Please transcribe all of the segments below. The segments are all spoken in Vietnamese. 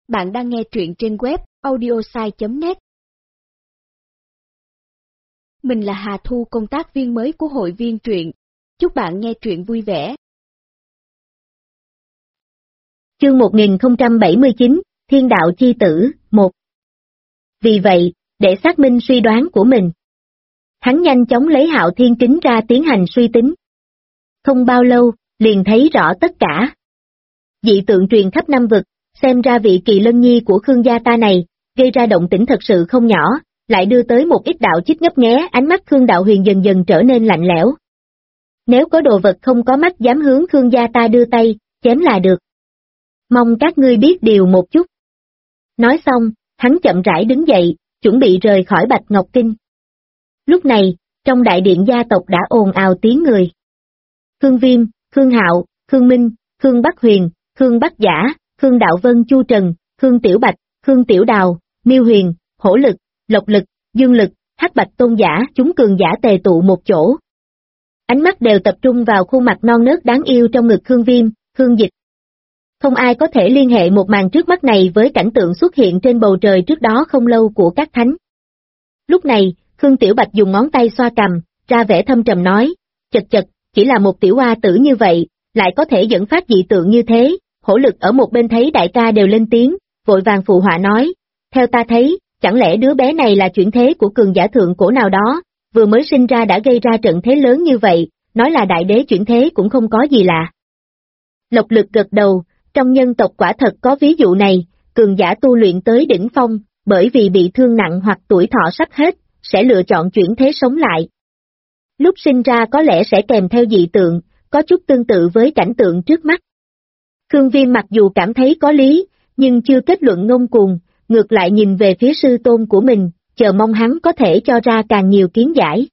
Bạn đang nghe truyện trên web audiosai.net. Mình là Hà Thu, công tác viên mới của hội viên truyện. Chúc bạn nghe truyện vui vẻ. Chương 1079, Thiên đạo chi tử, 1. Vì vậy, để xác minh suy đoán của mình, hắn nhanh chóng lấy Hạo Thiên Kính ra tiến hành suy tính. Không bao lâu, liền thấy rõ tất cả. Dị tượng truyền khắp năm vực, xem ra vị Kỳ Lân Nhi của Khương gia ta này, gây ra động tĩnh thật sự không nhỏ, lại đưa tới một ít đạo chích ngấp nghé. Ánh mắt Khương Đạo Huyền dần dần trở nên lạnh lẽo. Nếu có đồ vật không có mắt dám hướng Khương gia ta đưa tay, chém là được. Mong các ngươi biết điều một chút. Nói xong, hắn chậm rãi đứng dậy, chuẩn bị rời khỏi Bạch Ngọc Kinh. Lúc này, trong đại điện gia tộc đã ồn ào tiếng người. Khương Viêm, Khương Hạo, Khương Minh, Khương Bắc Huyền, Khương Bắc Giả, Khương Đạo Vân, Chu Trần, Khương Tiểu Bạch, Khương Tiểu Đào, Miêu Huyền, Hổ Lực, Lộc Lực, Dương Lực, Hắc Bạch Tôn Giả, chúng cường giả tề tụ một chỗ. Ánh mắt đều tập trung vào khuôn mặt non nớt đáng yêu trong ngực Khương Viêm, Khương Dịch. Không ai có thể liên hệ một màn trước mắt này với cảnh tượng xuất hiện trên bầu trời trước đó không lâu của các thánh. Lúc này, Khương Tiểu Bạch dùng ngón tay xoa cằm, ra vẻ thâm trầm nói, chật chật, chỉ là một tiểu oa tử như vậy, lại có thể dẫn phát dị tượng như thế. Hổ Lực ở một bên thấy đại ca đều lên tiếng, vội vàng phụ họa nói, theo ta thấy, chẳng lẽ đứa bé này là chuyển thế của cường giả thượng cổ nào đó, vừa mới sinh ra đã gây ra trận thế lớn như vậy, nói là đại đế chuyển thế cũng không có gì lạ. Lộc Lực gật đầu, trong nhân tộc quả thật có ví dụ này, cường giả tu luyện tới đỉnh phong, bởi vì bị thương nặng hoặc tuổi thọ sắp hết, sẽ lựa chọn chuyển thế sống lại. Lúc sinh ra có lẽ sẽ kèm theo dị tượng, có chút tương tự với cảnh tượng trước mắt. Khương Viêm mặc dù cảm thấy có lý, nhưng chưa kết luận ngông cuồng, ngược lại nhìn về phía sư tôn của mình, chờ mong hắn có thể cho ra càng nhiều kiến giải.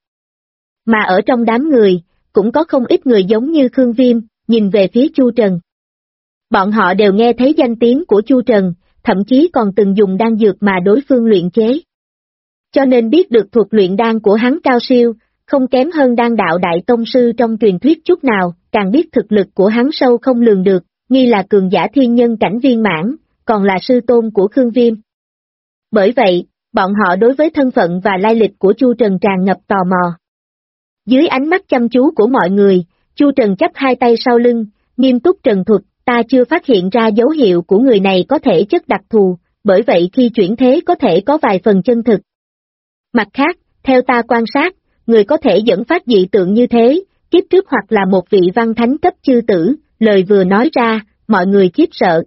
Mà ở trong đám người, cũng có không ít người giống như Khương Viêm, nhìn về phía Chu Trần. Bọn họ đều nghe thấy danh tiếng của Chu Trần, thậm chí còn từng dùng đan dược mà đối phương luyện chế. Cho nên biết được thuật luyện đan của hắn cao siêu, không kém hơn đan đạo đại tông sư trong truyền thuyết chút nào, càng biết thực lực của hắn sâu không lường được, nghi là cường giả thiên nhân cảnh viên mãn, còn là sư tôn của Khương Viêm. Bởi vậy, bọn họ đối với thân phận và lai lịch của Chu Trần tràn ngập tò mò. Dưới ánh mắt chăm chú của mọi người, Chu Trần chắp hai tay sau lưng, nghiêm túc trần thuật, ta chưa phát hiện ra dấu hiệu của người này có thể chất đặc thù, bởi vậy khi chuyển thế có thể có vài phần chân thực. Mặt khác, theo ta quan sát, người có thể dẫn phát dị tượng như thế, kiếp trước hoặc là một vị văn thánh cấp chư tử, lời vừa nói ra, mọi người khiếp sợ.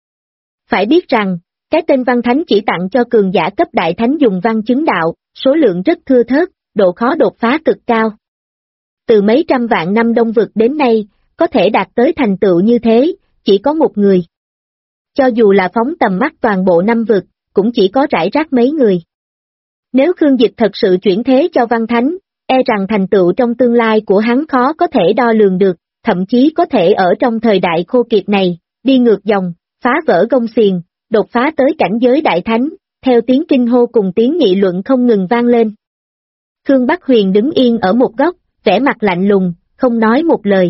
Phải biết rằng, cái tên văn thánh chỉ tặng cho cường giả cấp đại thánh dùng văn chứng đạo, số lượng rất thưa thớt, độ khó đột phá cực cao. Từ mấy trăm vạn năm Đông Vực đến nay, có thể đạt tới thành tựu như thế, chỉ có một người. Cho dù là phóng tầm mắt toàn bộ năm vực, cũng chỉ có rải rác mấy người. Nếu Khương Dịch thật sự chuyển thế cho văn thánh, e rằng thành tựu trong tương lai của hắn khó có thể đo lường được, thậm chí có thể ở trong thời đại khô kiệt này, đi ngược dòng, phá vỡ gông xiềng, đột phá tới cảnh giới đại thánh, theo tiếng kinh hô cùng tiếng nghị luận không ngừng vang lên. Khương Bắc Huyền đứng yên ở một góc, vẻ mặt lạnh lùng, không nói một lời.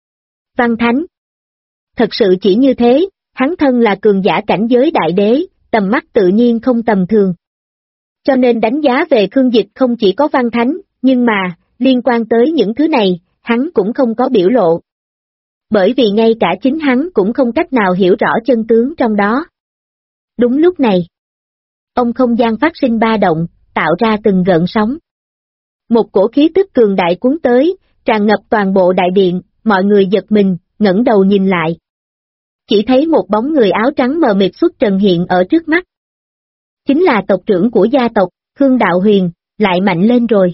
Văn thánh. Thật sự chỉ như thế, hắn thân là cường giả cảnh giới đại đế, tầm mắt tự nhiên không tầm thường. Cho nên đánh giá về Khương Dịch không chỉ có văn thánh, nhưng mà, liên quan tới những thứ này, hắn cũng không có biểu lộ. Bởi vì ngay cả chính hắn cũng không cách nào hiểu rõ chân tướng trong đó. Đúng lúc này, ông không gian phát sinh ba động, tạo ra từng gợn sóng. Một cổ khí tức cường đại cuốn tới, tràn ngập toàn bộ đại điện, mọi người giật mình, ngẩng đầu nhìn lại. Chỉ thấy một bóng người áo trắng mờ mịt xuất trần hiện ở trước mắt. Chính là tộc trưởng của gia tộc, Khương Đạo Huyền, lại mạnh lên rồi.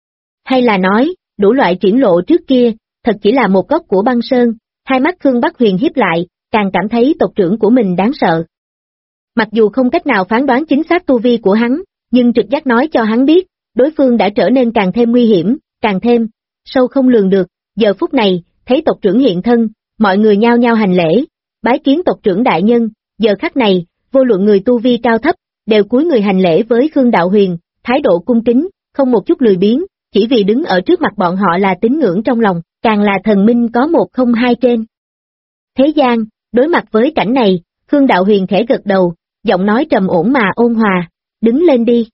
Hay là nói, đủ loại triển lộ trước kia, thật chỉ là một góc của băng sơn, hai mắt Khương Bắc Huyền hiếp lại, càng cảm thấy tộc trưởng của mình đáng sợ. Mặc dù không cách nào phán đoán chính xác tu vi của hắn, nhưng trực giác nói cho hắn biết, đối phương đã trở nên càng thêm nguy hiểm, càng thêm sâu không lường được. Giờ phút này, thấy tộc trưởng hiện thân, mọi người nhao nhao hành lễ, bái kiến tộc trưởng đại nhân. Giờ khắc này, vô luận người tu vi cao thấp, đều cúi người hành lễ với Khương Đạo Huyền, thái độ cung kính, không một chút lười biếng, chỉ vì đứng ở trước mặt bọn họ là tín ngưỡng trong lòng, càng là thần minh có một không hai trên thế gian. Đối mặt với cảnh này, Khương Đạo Huyền khẽ gật đầu, giọng nói trầm ổn mà ôn hòa, đứng lên đi.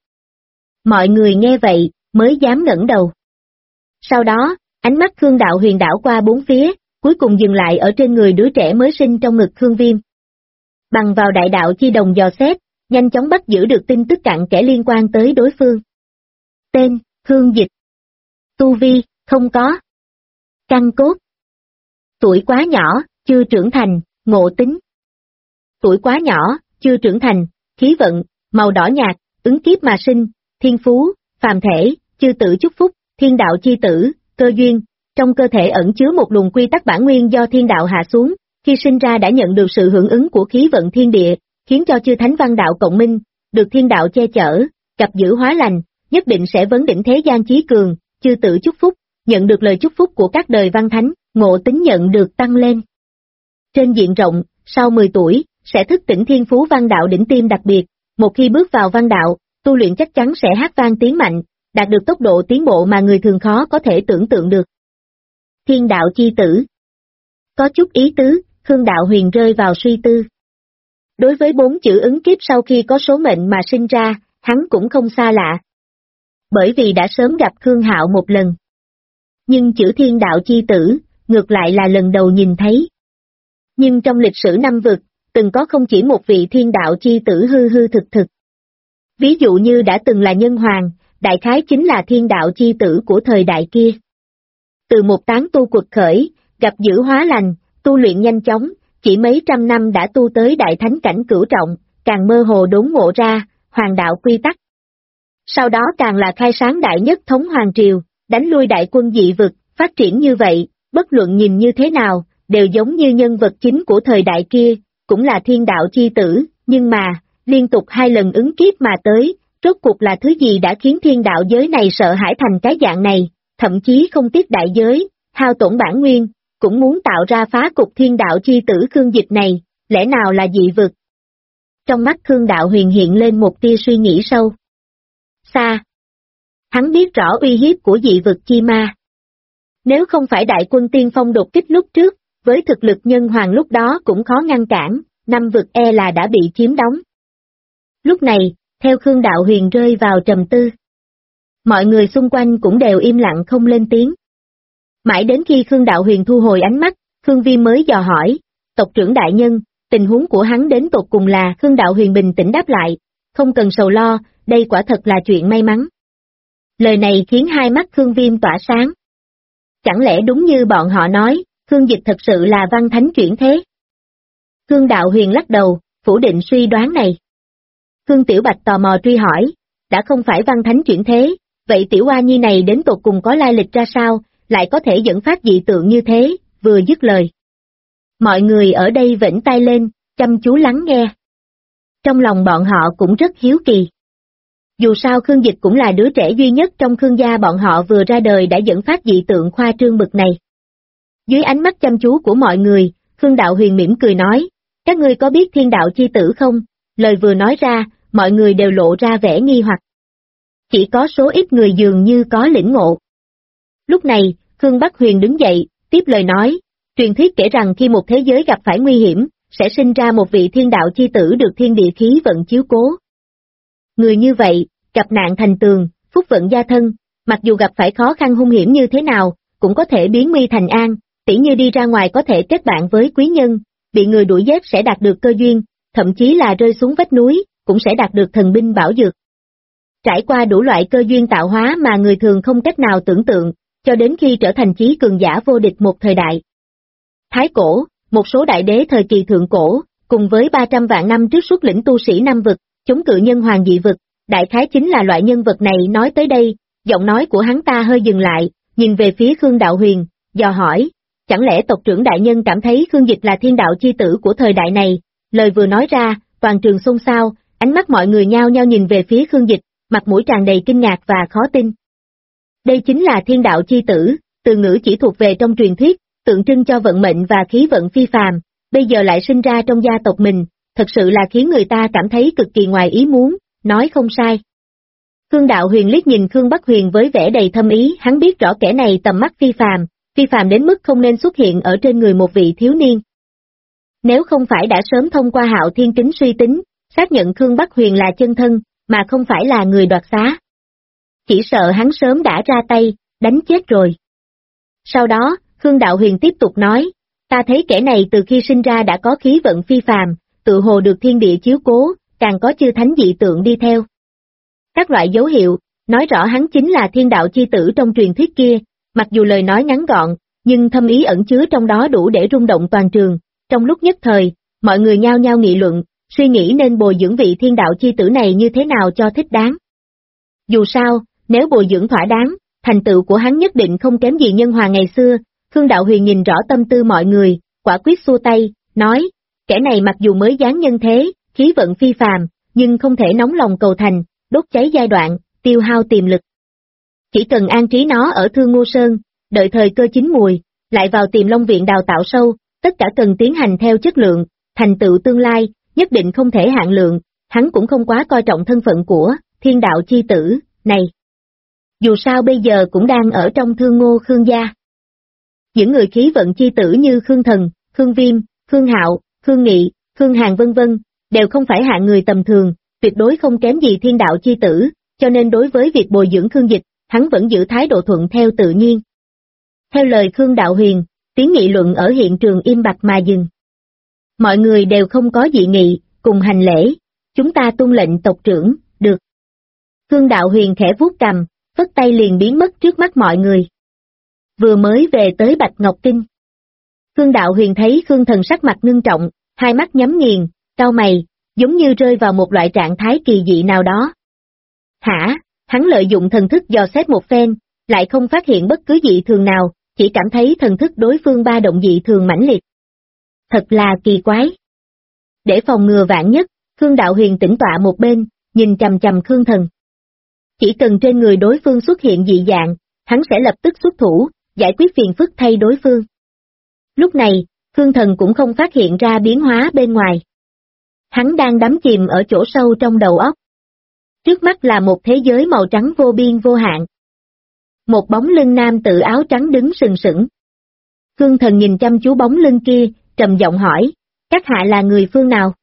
Mọi người nghe vậy, mới dám ngẩng đầu. Sau đó, ánh mắt Khương Đạo Huyền đảo qua bốn phía, cuối cùng dừng lại ở trên người đứa trẻ mới sinh trong ngực Khương Viêm. Bằng vào đại đạo chi đồng dò xét, nhanh chóng bắt giữ được tin tức cặn kẽ liên quan tới đối phương. Tên, Khương Dịch. Tu vi, không có. Căn cốt. Tuổi quá nhỏ, chưa trưởng thành, ngộ tính. Tuổi quá nhỏ, chưa trưởng thành, khí vận, màu đỏ nhạt, ứng kiếp mà sinh, thiên phú, phàm thể, chư tử chúc phúc, thiên đạo chi tử, cơ duyên, trong cơ thể ẩn chứa một luồng quy tắc bản nguyên do thiên đạo hạ xuống, khi sinh ra đã nhận được sự hưởng ứng của khí vận thiên địa, khiến cho chư thánh văn đạo cộng minh, được thiên đạo che chở, gặp dữ hóa lành, nhất định sẽ vấn đỉnh thế gian chí cường, chư tử chúc phúc, nhận được lời chúc phúc của các đời văn thánh, ngộ tính nhận được tăng lên. Trên diện rộng, sau 10 tuổi, sẽ thức tỉnh thiên phú văn đạo đỉnh tiêm đặc biệt, một khi bước vào văn đạo, tu luyện chắc chắn sẽ hát vang tiến mạnh, đạt được tốc độ tiến bộ mà người thường khó có thể tưởng tượng được. Thiên đạo chi tử. Có chút ý tứ, Khương Đạo Huyền rơi vào suy tư. Đối với 4 chữ ứng kiếp sau khi có số mệnh mà sinh ra, hắn cũng không xa lạ. Bởi vì đã sớm gặp Khương Hạo một lần. Nhưng chữ thiên đạo chi tử, ngược lại là lần đầu nhìn thấy. Nhưng trong lịch sử năm vực, từng có không chỉ một vị thiên đạo chi tử hư hư thực thực. Ví dụ như đã từng là nhân hoàng, đại khái chính là thiên đạo chi tử của thời đại kia. Từ một tán tu quật khởi, gặp dữ hóa lành, tu luyện nhanh chóng, chỉ mấy trăm năm đã tu tới đại thánh cảnh cửu trọng, càng mơ hồ đốn ngộ ra, hoàng đạo quy tắc. Sau đó càng là khai sáng đại nhất thống hoàng triều, đánh lui đại quân dị vực, phát triển như vậy, bất luận nhìn như thế nào, đều giống như nhân vật chính của thời đại kia, cũng là thiên đạo chi tử, nhưng mà, liên tục 2 lần ứng kiếp mà tới, rốt cuộc là thứ gì đã khiến thiên đạo giới này sợ hãi thành cái dạng này, thậm chí không tiếc đại giới, hao tổn bản nguyên, cũng muốn tạo ra phá cục thiên đạo chi tử Khương Dịch này, lẽ nào là dị vực? Trong mắt Khương Đạo Huyền hiện lên một tia suy nghĩ sâu. Xa. Hắn biết rõ uy hiếp của dị vực chi ma. Nếu không phải đại quân tiên phong đột kích lúc trước, với thực lực nhân hoàng lúc đó cũng khó ngăn cản, 5 vực e là đã bị chiếm đóng. Lúc này, theo Khương Đạo Huyền rơi vào trầm tư. Mọi người xung quanh cũng đều im lặng không lên tiếng. Mãi đến khi Khương Đạo Huyền thu hồi ánh mắt, Khương Viêm mới dò hỏi, tộc trưởng đại nhân, tình huống của hắn đến tột cùng là. Khương Đạo Huyền bình tĩnh đáp lại, không cần sầu lo, đây quả thật là chuyện may mắn. Lời này khiến hai mắt Khương Viêm tỏa sáng. Chẳng lẽ đúng như bọn họ nói, Khương Dịch thật sự là văn thánh chuyển thế? Khương Đạo Huyền lắc đầu, phủ định suy đoán này. Khương Tiểu Bạch tò mò truy hỏi, đã không phải văn thánh chuyển thế, vậy Tiểu Oa Nhi này đến tột cùng có lai lịch ra sao, lại có thể dẫn phát dị tượng như thế, vừa dứt lời. Mọi người ở đây vểnh tai lên, chăm chú lắng nghe. Trong lòng bọn họ cũng rất hiếu kỳ. Dù sao Khương Dịch cũng là đứa trẻ duy nhất trong Khương gia bọn họ vừa ra đời đã dẫn phát dị tượng khoa trương bực này. Dưới ánh mắt chăm chú của mọi người, Khương Đạo Huyền mỉm cười nói, các ngươi có biết thiên đạo chi tử không? Lời vừa nói ra, mọi người đều lộ ra vẻ nghi hoặc. Chỉ có số ít người dường như có lĩnh ngộ. Lúc này, Khương Bắc Huyền đứng dậy, tiếp lời nói, truyền thuyết kể rằng khi một thế giới gặp phải nguy hiểm, sẽ sinh ra một vị thiên đạo chi tử được thiên địa khí vận chiếu cố. Người như vậy, gặp nạn thành tường, phúc vận gia thân, mặc dù gặp phải khó khăn hung hiểm như thế nào, cũng có thể biến nguy thành an, tỉ như đi ra ngoài có thể kết bạn với quý nhân, bị người đuổi giết sẽ đạt được cơ duyên, thậm chí là rơi xuống vách núi, cũng sẽ đạt được thần binh bảo dược. Trải qua đủ loại cơ duyên tạo hóa mà người thường không cách nào tưởng tượng, cho đến khi trở thành chí cường giả vô địch một thời đại. Thái cổ, một số đại đế thời kỳ thượng cổ, cùng với 300 vạn năm trước xuất lĩnh tu sĩ năm vực, chống cự nhân hoàng dị vực, đại khái chính là loại nhân vật này. Nói tới đây, giọng nói của hắn ta hơi dừng lại, nhìn về phía Khương Đạo Huyền, dò hỏi, chẳng lẽ tộc trưởng đại nhân cảm thấy Khương Dịch là thiên đạo chi tử của thời đại này? Lời vừa nói ra, toàn trường xôn xao, ánh mắt mọi người nhao nhao nhìn về phía Khương Dịch, mặt mũi tràn đầy kinh ngạc và khó tin. Đây chính là thiên đạo chi tử, từ ngữ chỉ thuộc về trong truyền thuyết, tượng trưng cho vận mệnh và khí vận phi phàm, bây giờ lại sinh ra trong gia tộc mình, thật sự là khiến người ta cảm thấy cực kỳ ngoài ý muốn, nói không sai. Khương Đạo Huyền liếc nhìn Khương Bắc Huyền với vẻ đầy thâm ý, hắn biết rõ kẻ này tầm mắt phi phàm đến mức không nên xuất hiện ở trên người một vị thiếu niên. Nếu không phải đã sớm thông qua Hạo Thiên Kính suy tính, xác nhận Khương Bắc Huyền là chân thân, mà không phải là người đoạt xá. Chỉ sợ hắn sớm đã ra tay, đánh chết rồi. Sau đó, Khương Đạo Huyền tiếp tục nói, ta thấy kẻ này từ khi sinh ra đã có khí vận phi phàm, tự hồ được thiên địa chiếu cố, càng có chư thánh dị tượng đi theo. Các loại dấu hiệu, nói rõ hắn chính là thiên đạo chi tử trong truyền thuyết kia, mặc dù lời nói ngắn gọn, nhưng thâm ý ẩn chứa trong đó đủ để rung động toàn trường. Trong lúc nhất thời, mọi người nhao nhao nghị luận, suy nghĩ nên bồi dưỡng vị thiên đạo chi tử này như thế nào cho thích đáng. Dù sao, nếu bồi dưỡng thỏa đáng, thành tựu của hắn nhất định không kém gì Nhân Hoàng ngày xưa. Khương Đạo Huyền nhìn rõ tâm tư mọi người, quả quyết xua tay, nói, kẻ này mặc dù mới giáng nhân thế, khí vận phi phàm, nhưng không thể nóng lòng cầu thành, đốt cháy giai đoạn, tiêu hao tiềm lực. Chỉ cần an trí nó ở Thương Ngô Sơn, đợi thời cơ chín mùi, lại vào Tiềm Long Viện đào tạo sâu, tất cả cần tiến hành theo chất lượng, thành tựu tương lai, nhất định không thể hạn lượng, hắn cũng không quá coi trọng thân phận của thiên đạo chi tử này. Dù sao bây giờ cũng đang ở trong Thương Ngô Khương gia. Những người khí vận chi tử như Khương Thần, Khương Viêm, Khương Hạo, Khương Nghị, Khương Hàn vân vân, đều không phải hạng người tầm thường, tuyệt đối không kém gì thiên đạo chi tử, cho nên đối với việc bồi dưỡng Khương Dịch, hắn vẫn giữ thái độ thuận theo tự nhiên. Theo lời Khương Đạo Huyền, tiếng nghị luận ở hiện trường im bặt mà dừng. Mọi người đều không có dị nghị, cùng hành lễ, chúng ta tuân lệnh tộc trưởng, được. Khương Đạo Huyền khẽ vuốt cằm, phất tay liền biến mất trước mắt mọi người. Vừa mới về tới Bạch Ngọc Kinh. Khương Đạo Huyền thấy Khương Thần sắc mặt ngưng trọng, hai mắt nhắm nghiền, cau mày, giống như rơi vào một loại trạng thái kỳ dị nào đó. Hả, hắn lợi dụng thần thức dò xét một phen, lại không phát hiện bất cứ dị thường nào, chỉ cảm thấy thần thức đối phương ba động dị thường mãnh liệt. Thật là kỳ quái. Để phòng ngừa vạn nhất, Khương Đạo Huyền tĩnh tọa một bên, nhìn chằm chằm Khương Thần. Chỉ cần trên người đối phương xuất hiện dị dạng, hắn sẽ lập tức xuất thủ, giải quyết phiền phức thay đối phương. Lúc này, Khương Thần cũng không phát hiện ra biến hóa bên ngoài. Hắn đang đắm chìm ở chỗ sâu trong đầu óc. Trước mắt là một thế giới màu trắng vô biên vô hạn. Một bóng lưng nam tự áo trắng đứng sừng sững. Khương Thần nhìn chăm chú bóng lưng kia, trầm giọng hỏi, các hạ là người phương nào?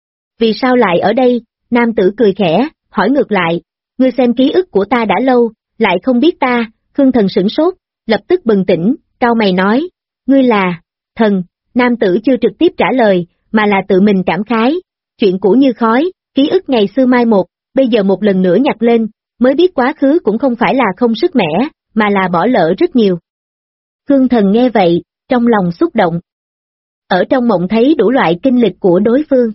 Vì sao lại ở đây? Nam tử cười khẽ, hỏi ngược lại, ngươi xem ký ức của ta đã lâu, lại không biết ta. Khương Thần sửng sốt, lập tức bừng tỉnh, cau mày nói, ngươi là thần. Nam tử chưa trực tiếp trả lời, mà là tự mình cảm khái, chuyện cũ như khói, ký ức ngày xưa mai một, bây giờ một lần nữa nhặt lên, mới biết quá khứ cũng không phải là không sức mẻ, mà là bỏ lỡ rất nhiều. Khương Thần nghe vậy, trong lòng xúc động. Ở trong mộng thấy đủ loại kinh lịch của đối phương.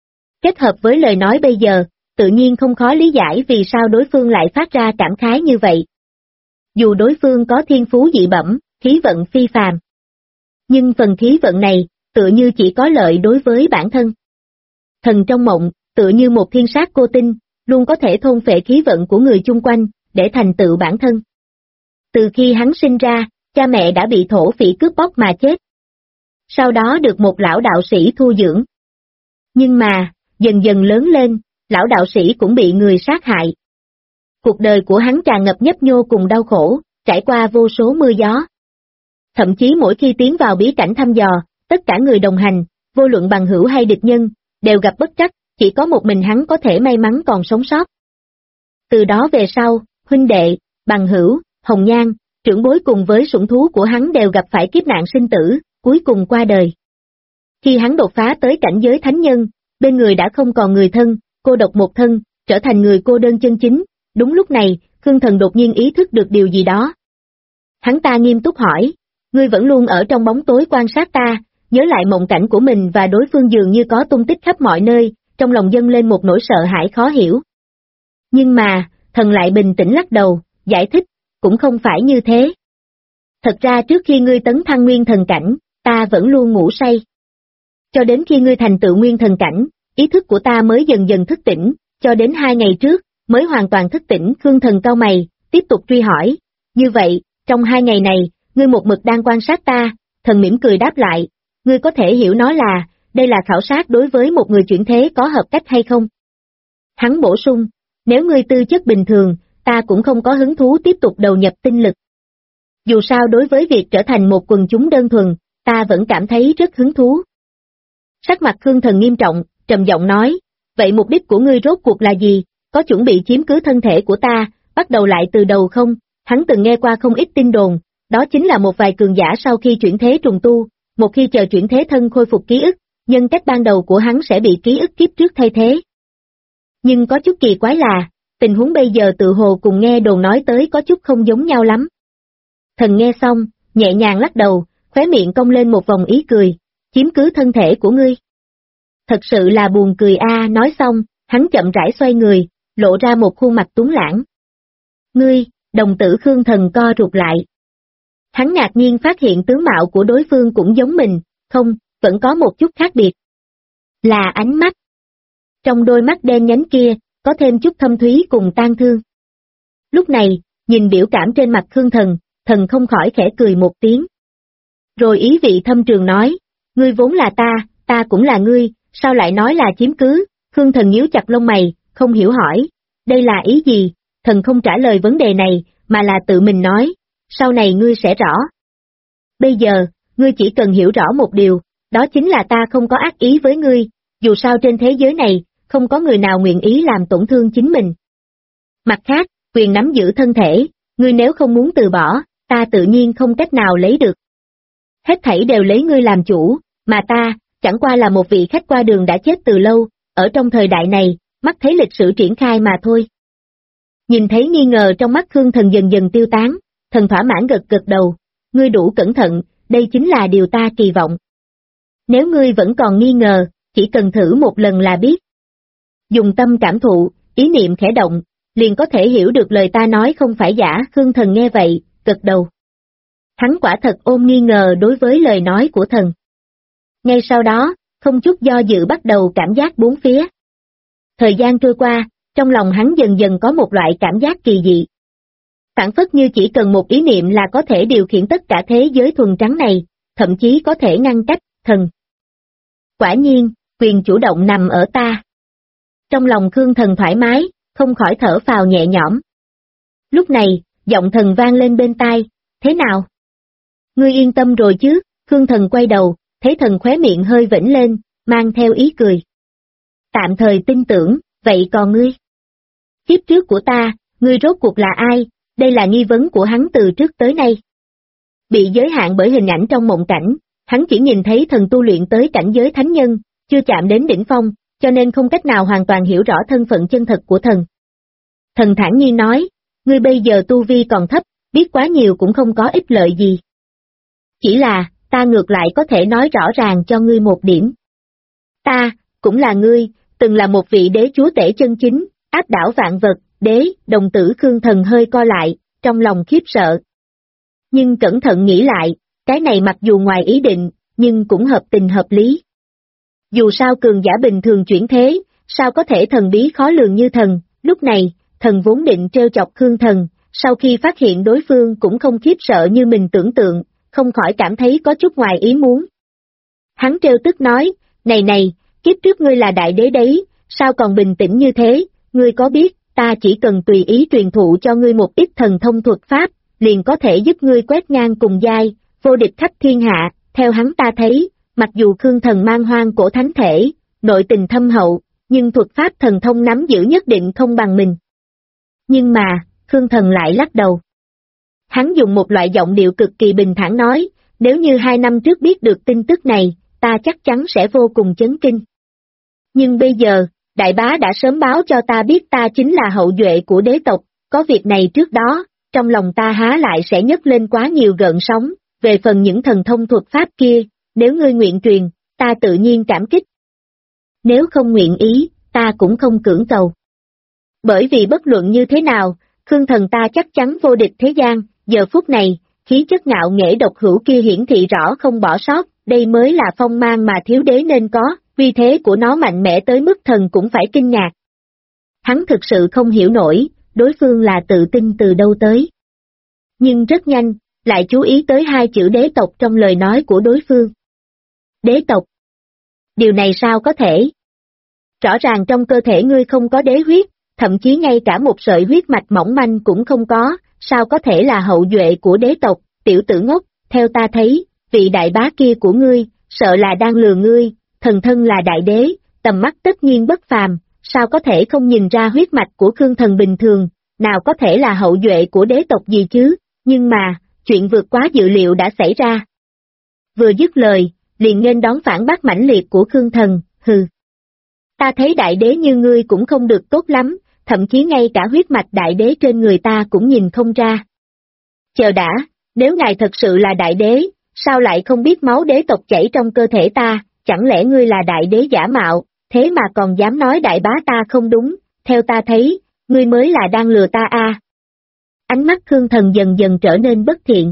Kết hợp với lời nói bây giờ, tự nhiên không khó lý giải vì sao đối phương lại phát ra cảm khái như vậy. Dù đối phương có thiên phú dị bẩm, khí vận phi phàm. Nhưng phần khí vận này, tựa như chỉ có lợi đối với bản thân. Thần trong mộng, tựa như một thiên sát cô tinh, luôn có thể thôn phệ khí vận của người chung quanh, để thành tựu bản thân. Từ khi hắn sinh ra, cha mẹ đã bị thổ phỉ cướp bóc mà chết. Sau đó được một lão đạo sĩ thu dưỡng. Nhưng mà, dần dần lớn lên, lão đạo sĩ cũng bị người sát hại. Cuộc đời của hắn tràn ngập nhấp nhô cùng đau khổ, trải qua vô số mưa gió. Thậm chí mỗi khi tiến vào bí cảnh thăm dò, tất cả người đồng hành, vô luận bằng hữu hay địch nhân, đều gặp bất trắc, chỉ có một mình hắn có thể may mắn còn sống sót. Từ đó về sau, huynh đệ, bằng hữu, hồng nhan, trưởng bối cùng với sủng thú của hắn đều gặp phải kiếp nạn sinh tử, cuối cùng qua đời. Khi hắn đột phá tới cảnh giới thánh nhân, bên người đã không còn người thân, cô độc một thân, trở thành người cô đơn chân chính. Đúng lúc này, Khương Thần đột nhiên ý thức được điều gì đó. Hắn ta nghiêm túc hỏi, ngươi vẫn luôn ở trong bóng tối quan sát ta, nhớ lại mộng cảnh của mình và đối phương dường như có tung tích khắp mọi nơi, trong lòng dâng lên một nỗi sợ hãi khó hiểu. Nhưng mà, thần lại bình tĩnh lắc đầu, giải thích, cũng không phải như thế. Thật ra trước khi ngươi tấn thăng nguyên thần cảnh, ta vẫn luôn ngủ say. Cho đến khi ngươi thành tựu nguyên thần cảnh, ý thức của ta mới dần dần thức tỉnh, cho đến 2 ngày trước, mới hoàn toàn thức tỉnh. Khương Thần cau mày, tiếp tục truy hỏi, như vậy, trong 2 ngày này, ngươi một mực đang quan sát ta. Thần mỉm cười đáp lại, ngươi có thể hiểu nó là, đây là khảo sát đối với một người chuyển thế có hợp cách hay không? Hắn bổ sung, nếu ngươi tư chất bình thường, ta cũng không có hứng thú tiếp tục đầu nhập tinh lực. Dù sao đối với việc trở thành một quần chúng đơn thuần, ta vẫn cảm thấy rất hứng thú. Sắc mặt Khương Thần nghiêm trọng, trầm giọng nói, vậy mục đích của ngươi rốt cuộc là gì, có chuẩn bị chiếm cứ thân thể của ta, bắt đầu lại từ đầu không? Hắn từng nghe qua không ít tin đồn, đó chính là một vài cường giả sau khi chuyển thế trùng tu, một khi chờ chuyển thế thân khôi phục ký ức, nhân cách ban đầu của hắn sẽ bị ký ức kiếp trước thay thế. Nhưng có chút kỳ quái là, tình huống bây giờ tự hồ cùng nghe đồn nói tới có chút không giống nhau lắm. Thần nghe xong, nhẹ nhàng lắc đầu, khóe miệng cong lên một vòng ý cười, chiếm cứ thân thể của ngươi. Thật sự là buồn cười a. Nói xong, hắn chậm rãi xoay người, lộ ra một khuôn mặt tuấn lãng. Ngươi, đồng tử Khương Thần co rụt lại. Hắn ngạc nhiên phát hiện tướng mạo của đối phương cũng giống mình, không, vẫn có một chút khác biệt. Là ánh mắt. Trong đôi mắt đen nhánh kia, có thêm chút thâm thúy cùng tang thương. Lúc này, nhìn biểu cảm trên mặt Khương Thần, thần không khỏi khẽ cười một tiếng. Rồi ý vị thâm trường nói, ngươi vốn là ta cũng là ngươi, sao lại nói là chiếm cứ? Khương Thần nhíu chặt lông mày, không hiểu hỏi, đây là ý gì? Thần không trả lời vấn đề này, mà là tự mình nói, sau này ngươi sẽ rõ. Bây giờ, ngươi chỉ cần hiểu rõ một điều, đó chính là ta không có ác ý với ngươi, dù sao trên thế giới này, không có người nào nguyện ý làm tổn thương chính mình. Mặt khác, quyền nắm giữ thân thể, ngươi nếu không muốn từ bỏ, ta tự nhiên không cách nào lấy được. Hết thảy đều lấy ngươi làm chủ, mà ta, chẳng qua là một vị khách qua đường đã chết từ lâu, ở trong thời đại này, mắt thấy lịch sử triển khai mà thôi. Nhìn thấy nghi ngờ trong mắt Khương Thần dần dần tiêu tán, thần thỏa mãn gật gật đầu, ngươi đủ cẩn thận, đây chính là điều ta kỳ vọng. Nếu ngươi vẫn còn nghi ngờ, chỉ cần thử một lần là biết. Dùng tâm cảm thụ, ý niệm khẽ động, liền có thể hiểu được lời ta nói không phải giả. Khương Thần nghe vậy, gật đầu. Hắn quả thật ôm nghi ngờ đối với lời nói của thần. Ngay sau đó, không chút do dự bắt đầu cảm giác bốn phía. Thời gian trôi qua, trong lòng hắn dần dần có một loại cảm giác kỳ dị. Phản phất như chỉ cần một ý niệm là có thể điều khiển tất cả thế giới thuần trắng này, thậm chí có thể ngăn cách, thần. Quả nhiên, quyền chủ động nằm ở ta. Trong lòng Khương Thần thoải mái, không khỏi thở phào nhẹ nhõm. Lúc này, giọng thần vang lên bên tai, thế nào? Ngươi yên tâm rồi chứ? Khương Thần quay đầu, thấy thần khóe miệng hơi vểnh lên, mang theo ý cười. Tạm thời tin tưởng, vậy còn ngươi? Kiếp trước của ta, ngươi rốt cuộc là ai? Đây là nghi vấn của hắn từ trước tới nay. Bị giới hạn bởi hình ảnh trong mộng cảnh, hắn chỉ nhìn thấy thần tu luyện tới cảnh giới thánh nhân, chưa chạm đến đỉnh phong, cho nên không cách nào hoàn toàn hiểu rõ thân phận chân thật của thần. Thần thản nhiên nói, ngươi bây giờ tu vi còn thấp, biết quá nhiều cũng không có ích lợi gì. Chỉ là, ta ngược lại có thể nói rõ ràng cho ngươi một điểm. Ta, cũng là ngươi, từng là một vị đế chúa tể chân chính, áp đảo vạn vật, đế, đồng tử Khương Thần hơi co lại, trong lòng khiếp sợ. Nhưng cẩn thận nghĩ lại, cái này mặc dù ngoài ý định, nhưng cũng hợp tình hợp lý. Dù sao cường giả bình thường chuyển thế, sao có thể thần bí khó lường như thần, lúc này, thần vốn định trêu chọc Khương Thần, sau khi phát hiện đối phương cũng không khiếp sợ như mình tưởng tượng, không khỏi cảm thấy có chút ngoài ý muốn. Hắn trêu tức nói, này, kiếp trước ngươi là đại đế đấy, sao còn bình tĩnh như thế, ngươi có biết, ta chỉ cần tùy ý truyền thụ cho ngươi một ít thần thông thuật pháp, liền có thể giúp ngươi quét ngang cùng giai, vô địch khắp thiên hạ. Theo hắn ta thấy, mặc dù Khương Thần mang hoang cổ thánh thể, nội tình thâm hậu, nhưng thuật pháp thần thông nắm giữ nhất định không bằng mình. Nhưng mà, Khương Thần lại lắc đầu. Hắn dùng một loại giọng điệu cực kỳ bình thản nói, nếu như 2 năm trước biết được tin tức này, ta chắc chắn sẽ vô cùng chấn kinh. Nhưng bây giờ, đại bá đã sớm báo cho ta biết ta chính là hậu duệ của đế tộc, có việc này trước đó, trong lòng ta há lại sẽ nhấc lên quá nhiều gợn sóng, về phần những thần thông thuật pháp kia, nếu ngươi nguyện truyền, ta tự nhiên cảm kích. Nếu không nguyện ý, ta cũng không cưỡng cầu. Bởi vì bất luận như thế nào, Khương Thần ta chắc chắn vô địch thế gian, giờ phút này, khí chất ngạo nghễ độc hữu kia hiển thị rõ không bỏ sót, đây mới là phong mang mà thiếu đế nên có, uy thế của nó mạnh mẽ tới mức thần cũng phải kinh ngạc. Hắn thực sự không hiểu nổi, đối phương là tự tin từ đâu tới. Nhưng rất nhanh, lại chú ý tới 2 chữ đế tộc trong lời nói của đối phương. Đế tộc? Điều này sao có thể? Rõ ràng trong cơ thể ngươi không có đế huyết, thậm chí ngay cả một sợi huyết mạch mỏng manh cũng không có, sao có thể là hậu duệ của đế tộc, tiểu tử ngốc, theo ta thấy, vị đại bá kia của ngươi, sợ là đang lừa ngươi, thần thân là đại đế, tầm mắt tất nhiên bất phàm, sao có thể không nhìn ra huyết mạch của Khương Thần bình thường, nào có thể là hậu duệ của đế tộc gì chứ, nhưng mà, chuyện vượt quá dự liệu đã xảy ra. Vừa dứt lời, liền nghênh đón phản bác mãnh liệt của Khương Thần, hừ. Ta thấy đại đế như ngươi cũng không được tốt lắm, thậm chí ngay cả huyết mạch đại đế trên người ta cũng nhìn không ra. Chờ đã, nếu ngài thật sự là đại đế, sao lại không biết máu đế tộc chảy trong cơ thể ta, chẳng lẽ ngươi là đại đế giả mạo, thế mà còn dám nói đại bá ta không đúng, theo ta thấy, ngươi mới là đang lừa ta a. Ánh mắt Khương Thần dần dần trở nên bất thiện.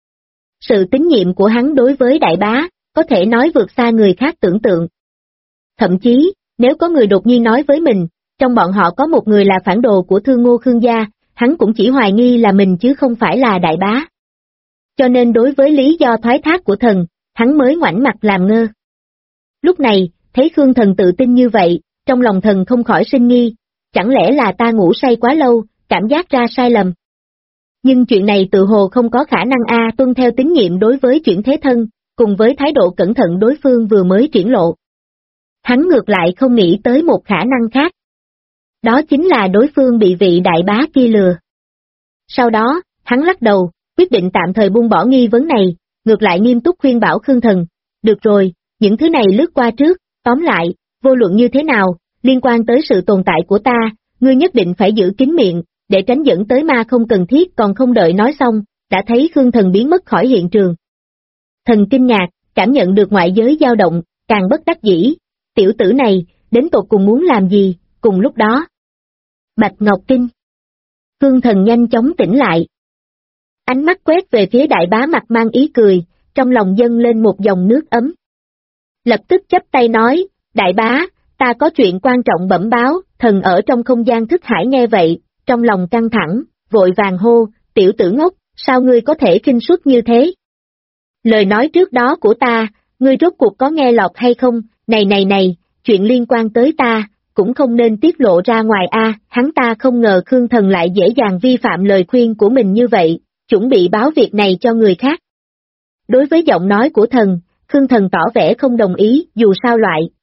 Sự tín nhiệm của hắn đối với đại bá, có thể nói vượt xa người khác tưởng tượng. Thậm chí, nếu có người đột nhiên nói với mình, trong bọn họ có một người là phản đồ của Thương Ngô Khương gia, hắn cũng chỉ hoài nghi là mình chứ không phải là đại bá. Cho nên đối với lý do thoái thác của thần, hắn mới ngoảnh mặt làm ngơ. Lúc này, thấy Khương Thần tự tin như vậy, trong lòng thần không khỏi sinh nghi, chẳng lẽ là ta ngủ say quá lâu, cảm giác ra sai lầm. Nhưng chuyện này tự hồ không có khả năng tuân theo tín nhiệm đối với chuyển thế thân, cùng với thái độ cẩn thận đối phương vừa mới triển lộ. Hắn ngược lại không nghĩ tới một khả năng khác. Đó chính là đối phương bị vị đại bá kia lừa. Sau đó, hắn lắc đầu, quyết định tạm thời buông bỏ nghi vấn này, ngược lại nghiêm túc khuyên bảo Khương Thần, được rồi, những thứ này lướt qua trước, tóm lại, vô luận như thế nào, liên quan tới sự tồn tại của ta, ngươi nhất định phải giữ kín miệng, để tránh dẫn tới ma không cần thiết. Còn không đợi nói xong, đã thấy Khương Thần biến mất khỏi hiện trường. Thần kinh ngạc, cảm nhận được ngoại giới dao động, càng bất đắc dĩ, tiểu tử này, đến tột cùng muốn làm gì, cùng lúc đó. Bạch Ngọc Kinh. Khương Thần nhanh chóng tỉnh lại. Ánh mắt quét về phía đại bá mặt mang ý cười, trong lòng dâng lên một dòng nước ấm. Lập tức chắp tay nói, đại bá, ta có chuyện quan trọng bẩm báo. Thần ở trong không gian thức hải nghe vậy, trong lòng căng thẳng, vội vàng hô, tiểu tử ngốc, sao ngươi có thể khinh suất như thế? Lời nói trước đó của ta, ngươi rốt cuộc có nghe lọt hay không? Này, chuyện liên quan tới ta, cũng không nên tiết lộ ra ngoài hắn ta không ngờ Khương Thần lại dễ dàng vi phạm lời khuyên của mình như vậy, chuẩn bị báo việc này cho người khác. Đối với giọng nói của thần, Khương Thần tỏ vẻ không đồng ý, dù sao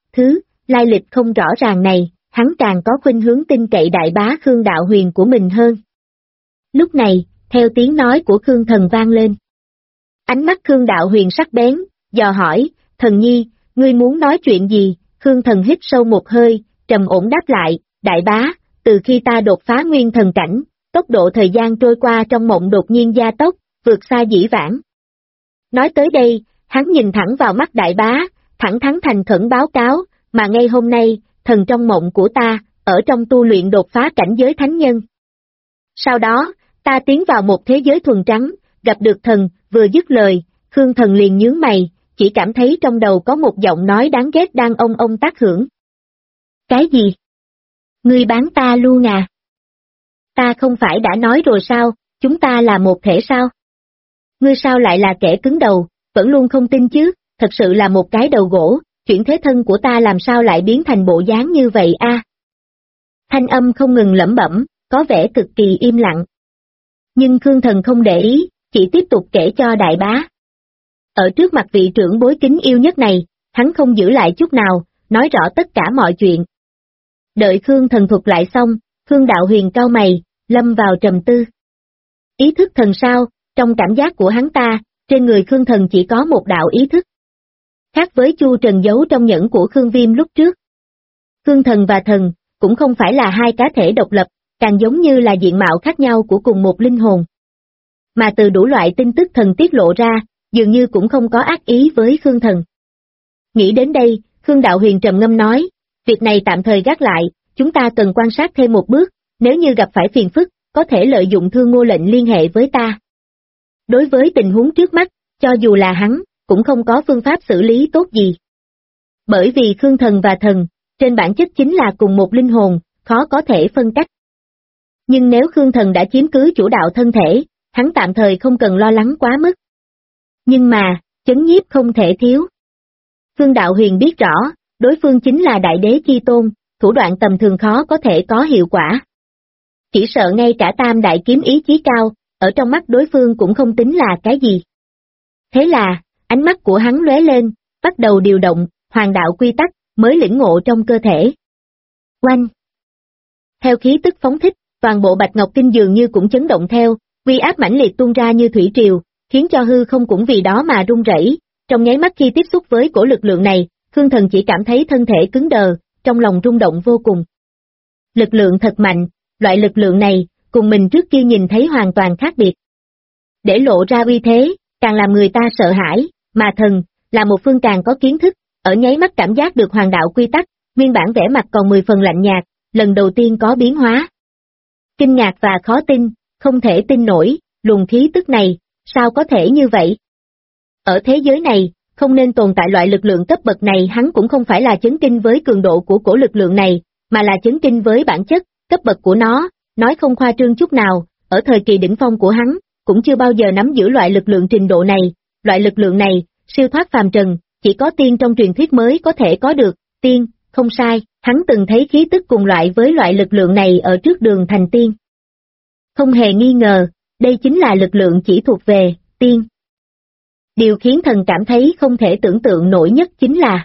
lai lịch không rõ ràng này, hắn càng có khuynh hướng tin cậy đại bá Khương Đạo Huyền của mình hơn. Lúc này, theo tiếng nói của Khương Thần vang lên. Ánh mắt Khương Đạo Huyền sắc bén, dò hỏi, thần nhi, ngươi muốn nói chuyện gì? Khương Thần hít sâu một hơi, trầm ổn đáp lại, đại bá, từ khi ta đột phá nguyên thần cảnh, tốc độ thời gian trôi qua trong mộng đột nhiên gia tốc, vượt xa dĩ vãng. Nói tới đây, hắn nhìn thẳng vào mắt đại bá, thẳng thắn thành khẩn báo cáo, mà ngay hôm nay, thần trong mộng của ta, ở trong tu luyện đột phá cảnh giới thánh nhân. Sau đó, ta tiến vào một thế giới thuần trắng, gặp được thần, vừa dứt lời, Khương Thần liền nhướng mày, chỉ cảm thấy trong đầu có một giọng nói đáng ghét đang ông tác hưởng. Cái gì? Ngươi bán ta luôn à? Ta không phải đã nói rồi sao, chúng ta là một thể sao? Ngươi sao lại là kẻ cứng đầu, vẫn luôn không tin chứ, thật sự là một cái đầu gỗ, chuyển thế thân của ta làm sao lại biến thành bộ dáng như vậy a? Thanh âm không ngừng lẩm bẩm, có vẻ cực kỳ im lặng. Nhưng Khương Thần không để ý, chỉ tiếp tục kể cho đại bá. Ở trước mặt vị trưởng bối kính yêu nhất này, hắn không giữ lại chút nào, nói rõ tất cả mọi chuyện. Đợi Khương Thần thuật lại xong, Khương Đạo Huyền cau mày, lâm vào trầm tư. Ý thức thần sao, trong cảm giác của hắn ta, trên người Khương Thần chỉ có một đạo ý thức. Khác với Chu Trần giấu trong nhẫn của Khương Viêm lúc trước. Khương Thần và thần, cũng không phải là hai cá thể độc lập, càng giống như là diện mạo khác nhau của cùng một linh hồn. Mà từ đủ loại tin tức thần tiết lộ ra, dường như cũng không có ác ý với Khương Thần. Nghĩ đến đây, Khương Đạo Huyền trầm ngâm nói, việc này tạm thời gác lại, chúng ta cần quan sát thêm một bước, nếu như gặp phải phiền phức, có thể lợi dụng Thương Ngô lệnh liên hệ với ta. Đối với tình huống trước mắt, cho dù là hắn, cũng không có phương pháp xử lý tốt gì. Bởi vì Khương Thần và thần, trên bản chất chính là cùng một linh hồn, khó có thể phân cách. Nhưng nếu Khương Thần đã chiếm cứ chủ đạo thân thể, hắn tạm thời không cần lo lắng quá mức. Nhưng mà, chấn nhiếp không thể thiếu. Khương Đạo Huyền biết rõ, đối phương chính là Đại Đế Chi Tôn, thủ đoạn tầm thường khó có thể có hiệu quả. Chỉ sợ ngay cả Tam Đại Kiếm ý chí cao, ở trong mắt đối phương cũng không tính là cái gì. Thế là, ánh mắt của hắn lóe lên, bắt đầu điều động, hoàng đạo quy tắc, mới lĩnh ngộ trong cơ thể. Oanh! Theo khí tức phóng thích, toàn bộ Bạch Ngọc Kinh dường như cũng chấn động theo, uy áp mãnh liệt tuôn ra như thủy triều, khiến cho hư không cũng vì đó mà rung rẩy. Trong nháy mắt khi tiếp xúc với cổ lực lượng này, Khương Thần chỉ cảm thấy thân thể cứng đờ, trong lòng rung động vô cùng. Lực lượng thật mạnh, loại lực lượng này, cùng mình trước kia nhìn thấy hoàn toàn khác biệt. Để lộ ra uy thế, càng làm người ta sợ hãi, mà thần, là một phương càng có kiến thức, ở nháy mắt cảm giác được hoàng đạo quy tắc, nguyên bản vẻ mặt còn 10 phần lạnh nhạt, lần đầu tiên có biến hóa. Kinh ngạc và khó tin, không thể tin nổi, luồng khí tức này, sao có thể như vậy? Ở thế giới này, không nên tồn tại loại lực lượng cấp bậc này, hắn cũng không phải là chấn kinh với cường độ của cổ lực lượng này, mà là chấn kinh với bản chất, cấp bậc của nó, nói không khoa trương chút nào, ở thời kỳ đỉnh phong của hắn, cũng chưa bao giờ nắm giữ loại lực lượng trình độ này, loại lực lượng này, siêu thoát phàm trần, chỉ có tiên trong truyền thuyết mới có thể có được, tiên, không sai, hắn từng thấy khí tức cùng loại với loại lực lượng này ở trước đường thành tiên. Không hề nghi ngờ, đây chính là lực lượng chỉ thuộc về, tiên. Điều khiến thần cảm thấy không thể tưởng tượng nổi nhất chính là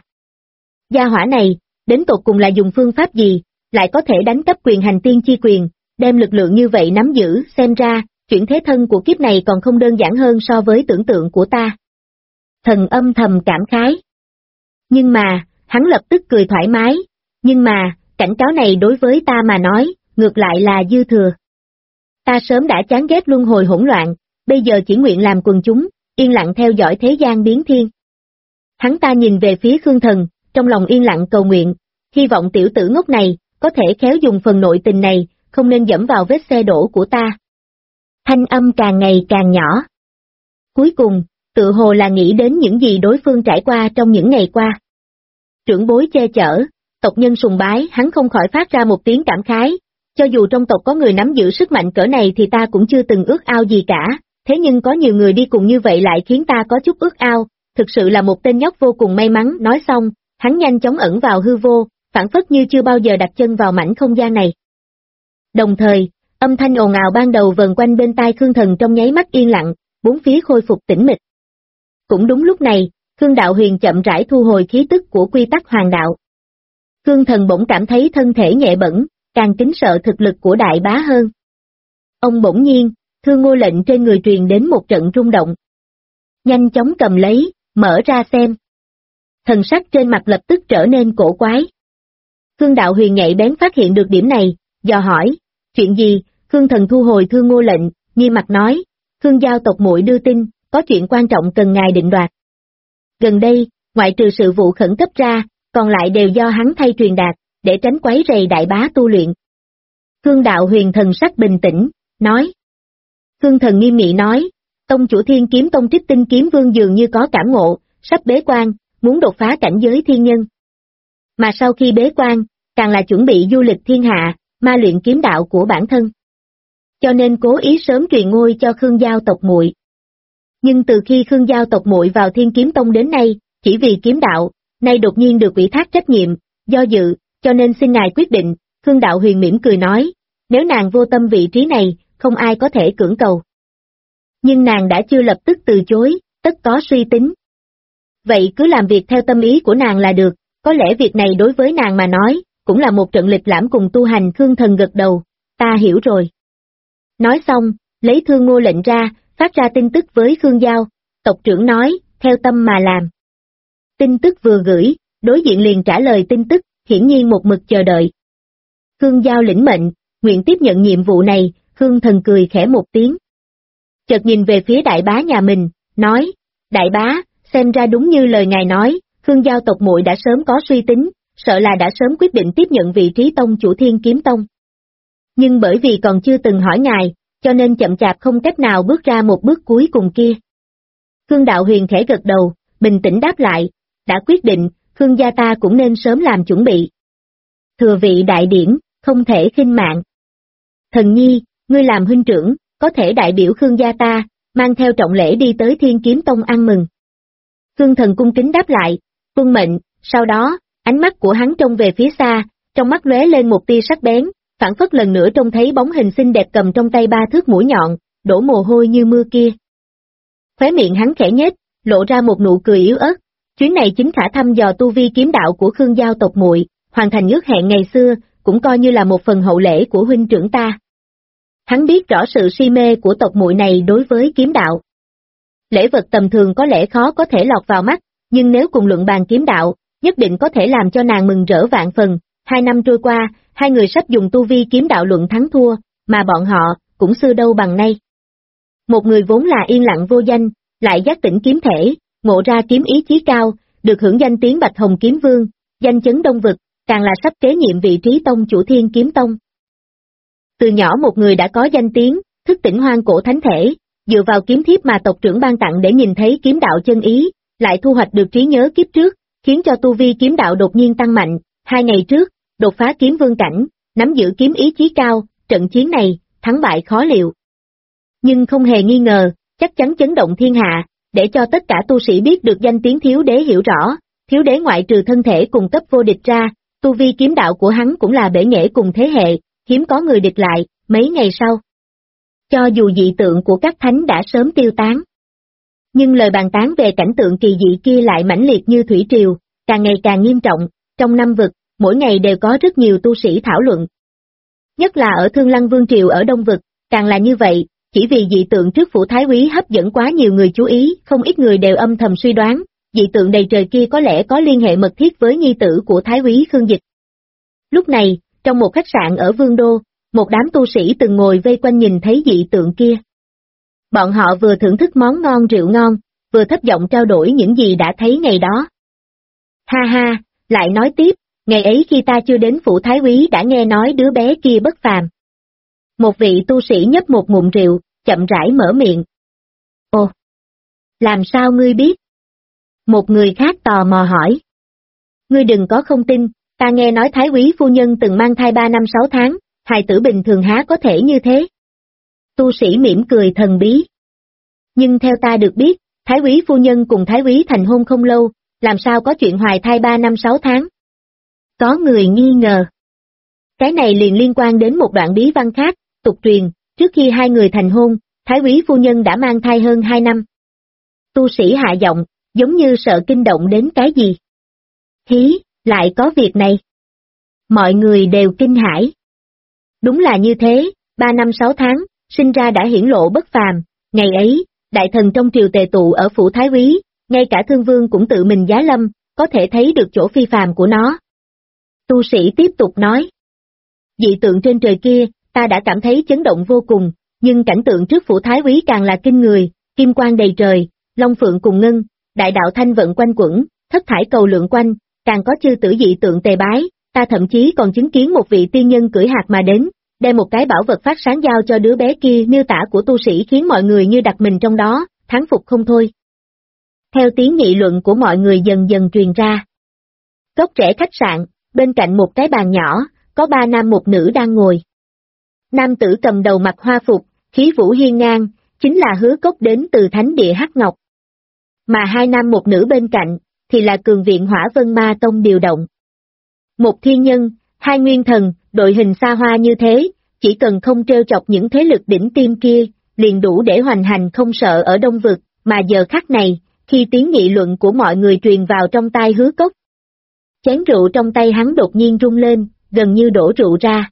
gia hỏa này, đến tột cùng là dùng phương pháp gì, lại có thể đánh cắp quyền hành tiên chi quyền, đem lực lượng như vậy nắm giữ, xem ra, chuyển thế thân của kiếp này còn không đơn giản hơn so với tưởng tượng của ta. Thần âm thầm cảm khái. Nhưng mà, hắn lập tức cười thoải mái, nhưng mà, cảnh cáo này đối với ta mà nói, ngược lại là dư thừa. Ta sớm đã chán ghét luân hồi hỗn loạn, bây giờ chỉ nguyện làm quần chúng, yên lặng theo dõi thế gian biến thiên. Hắn ta nhìn về phía Khương Thần, trong lòng yên lặng cầu nguyện, hy vọng tiểu tử ngốc này, có thể khéo dùng phần nội tình này, không nên dẫm vào vết xe đổ của ta. Thanh âm càng ngày càng nhỏ. Cuối cùng, tự hồ là nghĩ đến những gì đối phương trải qua trong những ngày qua. Trưởng bối che chở, tộc nhân sùng bái, hắn không khỏi phát ra một tiếng cảm khái, cho dù trong tộc có người nắm giữ sức mạnh cỡ này thì ta cũng chưa từng ước ao gì cả, thế nhưng có nhiều người đi cùng như vậy lại khiến ta có chút ước ao, thực sự là một tên nhóc vô cùng may mắn. Nói xong, hắn nhanh chóng ẩn vào hư vô, phảng phất như chưa bao giờ đặt chân vào mảnh không gian này. Đồng thời, âm thanh ồn ào ban đầu vần quanh bên tai Khương Thần trong nháy mắt yên lặng, bốn phía khôi phục tĩnh mịch. Cũng đúng lúc này, Khương Đạo Huyền chậm rãi thu hồi khí tức của quy tắc hoàng đạo. Khương Thần bỗng cảm thấy thân thể nhẹ bẫng, càng kính sợ thực lực của đại bá hơn. Ông bỗng nhiên, Thương Ngô lệnh trên người truyền đến một trận rung động. Nhanh chóng cầm lấy, mở ra xem. Thần sắc trên mặt lập tức trở nên cổ quái. Khương Đạo Huyền nhạy bén phát hiện được điểm này, dò hỏi, chuyện gì? Khương Thần thu hồi Thương Ngô lệnh, nghiêm mặt nói, Khương giao tộc muội đưa tin, có chuyện quan trọng cần ngài định đoạt. Gần đây, ngoại trừ sự vụ khẩn cấp ra, còn lại đều do hắn thay truyền đạt, để tránh quấy rầy đại bá tu luyện. Khương Đạo Huyền thần sắc bình tĩnh, nói. Khương Thần nghiêm nghị nói, tông chủ Thiên Kiếm Tông Trích Tinh Kiếm Vương dường như có cảm ngộ, sắp bế quan, muốn đột phá cảnh giới thiên nhân. Mà sau khi bế quan, càng là chuẩn bị du lịch thiên hạ, ma luyện kiếm đạo của bản thân. Cho nên cố ý sớm truyền ngôi cho Khương giao tộc muội. Nhưng từ khi Khương giao tộc muội vào Thiên Kiếm Tông đến nay, chỉ vì kiếm đạo, nay đột nhiên được ủy thác trách nhiệm, do dự, cho nên xin ngài quyết định. Khương Đạo Huyền mỉm cười nói, nếu nàng vô tâm vị trí này, không ai có thể cưỡng cầu. Nhưng nàng đã chưa lập tức từ chối, tất có suy tính. Vậy cứ làm việc theo tâm ý của nàng là được, có lẽ việc này đối với nàng mà nói, cũng là một trận lịch lãm cùng tu hành. Khương Thần gật đầu, ta hiểu rồi. Nói xong, lấy Thương Ngô lệnh ra, phát ra tin tức với Khương Giao, tộc trưởng nói, theo tâm mà làm. Tin tức vừa gửi, đối diện liền trả lời tin tức, hiển nhiên một mực chờ đợi. Khương Giao lĩnh mệnh, nguyện tiếp nhận nhiệm vụ này. Khương Thần cười khẽ một tiếng. Chợt nhìn về phía đại bá nhà mình, nói, đại bá, xem ra đúng như lời ngài nói, Khương giao tộc muội đã sớm có suy tính, sợ là đã sớm quyết định tiếp nhận vị trí tông chủ Thiên Kiếm Tông. Nhưng bởi vì còn chưa từng hỏi ngài, cho nên chậm chạp không cách nào bước ra một bước cuối cùng kia. Khương Đạo Huyền khẽ gật đầu, bình tĩnh đáp lại, đã quyết định, Khương gia ta cũng nên sớm làm chuẩn bị. Thừa vị đại điển, không thể khinh mạng. Thần nhi, ngươi làm huynh trưởng, có thể đại biểu Khương gia ta, mang theo trọng lễ đi tới Thiên Kiếm Tông ăn mừng. Khương Thần cung kính đáp lại, tuân mệnh. Sau đó, ánh mắt của hắn trông về phía xa, trong mắt lóe lên một tia sắc bén, phảng phất lần nữa trông thấy bóng hình xinh đẹp cầm trong tay 3 thước mũi nhọn, đổ mồ hôi như mưa kia. Khóe miệng hắn khẽ nhếch, lộ ra một nụ cười yếu ớt. Chuyến này chính khả thăm dò tu vi kiếm đạo của Khương giao tộc muội, hoàn thành ước hẹn ngày xưa, cũng coi như là một phần hậu lễ của huynh trưởng ta. Hắn biết rõ sự si mê của tộc muội này đối với kiếm đạo. Lễ vật tầm thường có lẽ khó có thể lọt vào mắt, nhưng nếu cùng luận bàn kiếm đạo, nhất định có thể làm cho nàng mừng rỡ vạn phần. 2 năm trôi qua, hai người sắp dùng tu vi kiếm đạo luận thắng thua, mà bọn họ cũng xưa đâu bằng nay. Một người vốn là yên lặng vô danh, lại giác tỉnh kiếm thể, ngộ ra kiếm ý chí cao, được hưởng danh tiếng Bạch Hồng Kiếm Vương, danh chấn Đông Vực, càng là sắp kế nhiệm vị trí tông chủ Thiên Kiếm Tông. Từ nhỏ một người đã có danh tiếng, thức tỉnh hoang cổ thánh thể, dựa vào kiếm thiếp mà tộc trưởng ban tặng để nhìn thấy kiếm đạo chân ý, lại thu hoạch được trí nhớ kiếp trước, khiến cho tu vi kiếm đạo đột nhiên tăng mạnh. 2 ngày trước, đột phá kiếm vương cảnh, nắm giữ kiếm ý chí cao, trận chiến này, thắng bại khó liệu. Nhưng không hề nghi ngờ, chắc chắn chấn động thiên hạ, để cho tất cả tu sĩ biết được danh tiếng thiếu đế hiểu rõ, thiếu đế ngoại trừ thân thể cùng cấp vô địch ra, tu vi kiếm đạo của hắn cũng là bể nghệ cùng thế hệ, hiếm có người địch lại. Mấy ngày sau, cho dù dị tượng của các thánh đã sớm tiêu tán, nhưng lời bàn tán về cảnh tượng kỳ dị kia lại mãnh liệt như thủy triều, càng ngày càng nghiêm trọng. Trong 5 vực, mỗi ngày đều có rất nhiều tu sĩ thảo luận. Nhất là ở Thương Lăng Vương Triều ở Đông Vực, càng là như vậy, chỉ vì dị tượng trước phủ Thái Úy hấp dẫn quá nhiều người chú ý, không ít người đều âm thầm suy đoán, dị tượng đầy trời kia có lẽ có liên hệ mật thiết với nhi tử của Thái Úy Khương Dịch. Lúc này, trong một khách sạn ở Vương Đô, một đám tu sĩ từng ngồi vây quanh nhìn thấy dị tượng kia. Bọn họ vừa thưởng thức món ngon rượu ngon, vừa thấp giọng trao đổi những gì đã thấy ngày đó. Ha ha, lại nói tiếp, ngày ấy khi ta chưa đến phủ Thái Úy đã nghe nói đứa bé kia bất phàm. Một vị tu sĩ nhấp một ngụm rượu, chậm rãi mở miệng. Ồ, làm sao ngươi biết? Một người khác tò mò hỏi. Ngươi đừng có không tin, ta nghe nói Thái Úy phu nhân từng mang thai 3 năm 6 tháng, hài tử bình thường há có thể như thế? Tu sĩ mỉm cười thần bí. Nhưng theo ta được biết, Thái Úy phu nhân cùng Thái Úy thành hôn không lâu, làm sao có chuyện hoài thai 3 năm 6 tháng? Có người nghi ngờ. Cái này liền liên quan đến một đoạn bí văn khác, tục truyền, trước khi hai người thành hôn, Thái Úy phu nhân đã mang thai hơn 2 năm. Tu sĩ hạ giọng, giống như sợ kinh động đến cái gì. Hí, lại có việc này. Mọi người đều kinh hãi. Đúng là như thế, 3 năm 6 tháng, sinh ra đã hiển lộ bất phàm, ngày ấy, đại thần trong triều tề tụ ở phủ Thái Úy, ngay cả Thương Vương cũng tự mình giá lâm, có thể thấy được chỗ phi phàm của nó. Tu sĩ tiếp tục nói. Dị tượng trên trời kia, ta đã cảm thấy chấn động vô cùng, nhưng cảnh tượng trước phủ Thái Úy càng là kinh người, kim quang đầy trời, long phượng cùng ngân, đại đạo thanh vận quanh quẩn, thất thải cầu lượn quanh, càng có chư tử dị tượng tề bái, ta thậm chí còn chứng kiến một vị tiên nhân cưỡi hạc mà đến, đem một cái bảo vật phát sáng giao cho đứa bé kia. Miêu tả của tu sĩ khiến mọi người như đặt mình trong đó, thán phục không thôi. Theo tiếng nghị luận của mọi người dần dần truyền ra. Góc rẽ khách sạn, bên cạnh một cái bàn nhỏ, có 3 nam một nữ đang ngồi. Nam tử cầm đầu mặc hoa phục, khí vũ hiên ngang, chính là Hứa Cốc đến từ thánh địa Hắc Ngọc. Mà 2 nam một nữ bên cạnh, thì là cường viện Hỏa Vân Ma Tông điều động. Một thiên nhân, 2 nguyên thần, đội hình xa hoa như thế, chỉ cần không trêu chọc những thế lực đỉnh tiêm kia, liền đủ để hoành hành không sợ ở Đông Vực, mà giờ khắc này, khi tiếng nghị luận của mọi người truyền vào trong tai Hứa Cốc. Chén rượu trong tay hắn đột nhiên rung lên, gần như đổ rượu ra.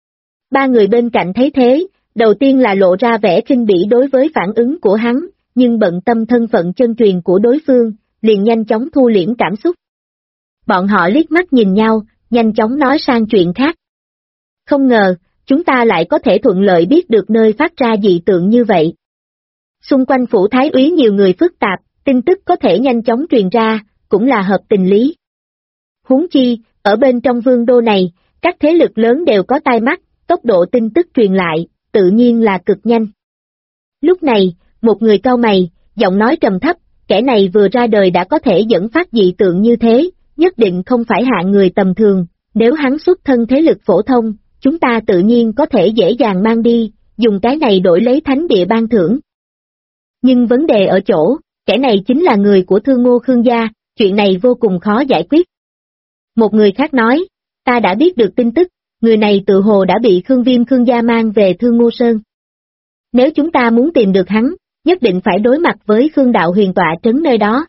3 người bên cạnh thấy thế, đầu tiên là lộ ra vẻ khinh bỉ đối với phản ứng của hắn, nhưng bận tâm thân phận chân truyền của đối phương, liền nhanh chóng thu liễm cảm xúc. Bọn họ liếc mắt nhìn nhau, nhanh chóng nói sang chuyện khác. Không ngờ, chúng ta lại có thể thuận lợi biết được nơi phát ra dị tượng như vậy. Xung quanh phủ Thái Úy nhiều người phức tạp, tin tức có thể nhanh chóng truyền ra, cũng là hợp tình lý. Huống chi, ở bên trong vương đô này, các thế lực lớn đều có tai mắt, tốc độ tin tức truyền lại, tự nhiên là cực nhanh. Lúc này, một người cau mày, giọng nói trầm thấp, kẻ này vừa ra đời đã có thể dẫn phát dị tượng như thế, nhất định không phải hạng người tầm thường, nếu hắn xuất thân thế lực phổ thông, chúng ta tự nhiên có thể dễ dàng mang đi, dùng cái này đổi lấy thánh địa ban thưởng. Nhưng vấn đề ở chỗ, kẻ này chính là người của Thương Ngô Khương gia, chuyện này vô cùng khó giải quyết. Một người khác nói, ta đã biết được tin tức, người này tự hồ đã bị Khương Viêm Khương gia mang về Thương Ngô Sơn. Nếu chúng ta muốn tìm được hắn, nhất định phải đối mặt với Khương đạo huyền tọa trấn nơi đó.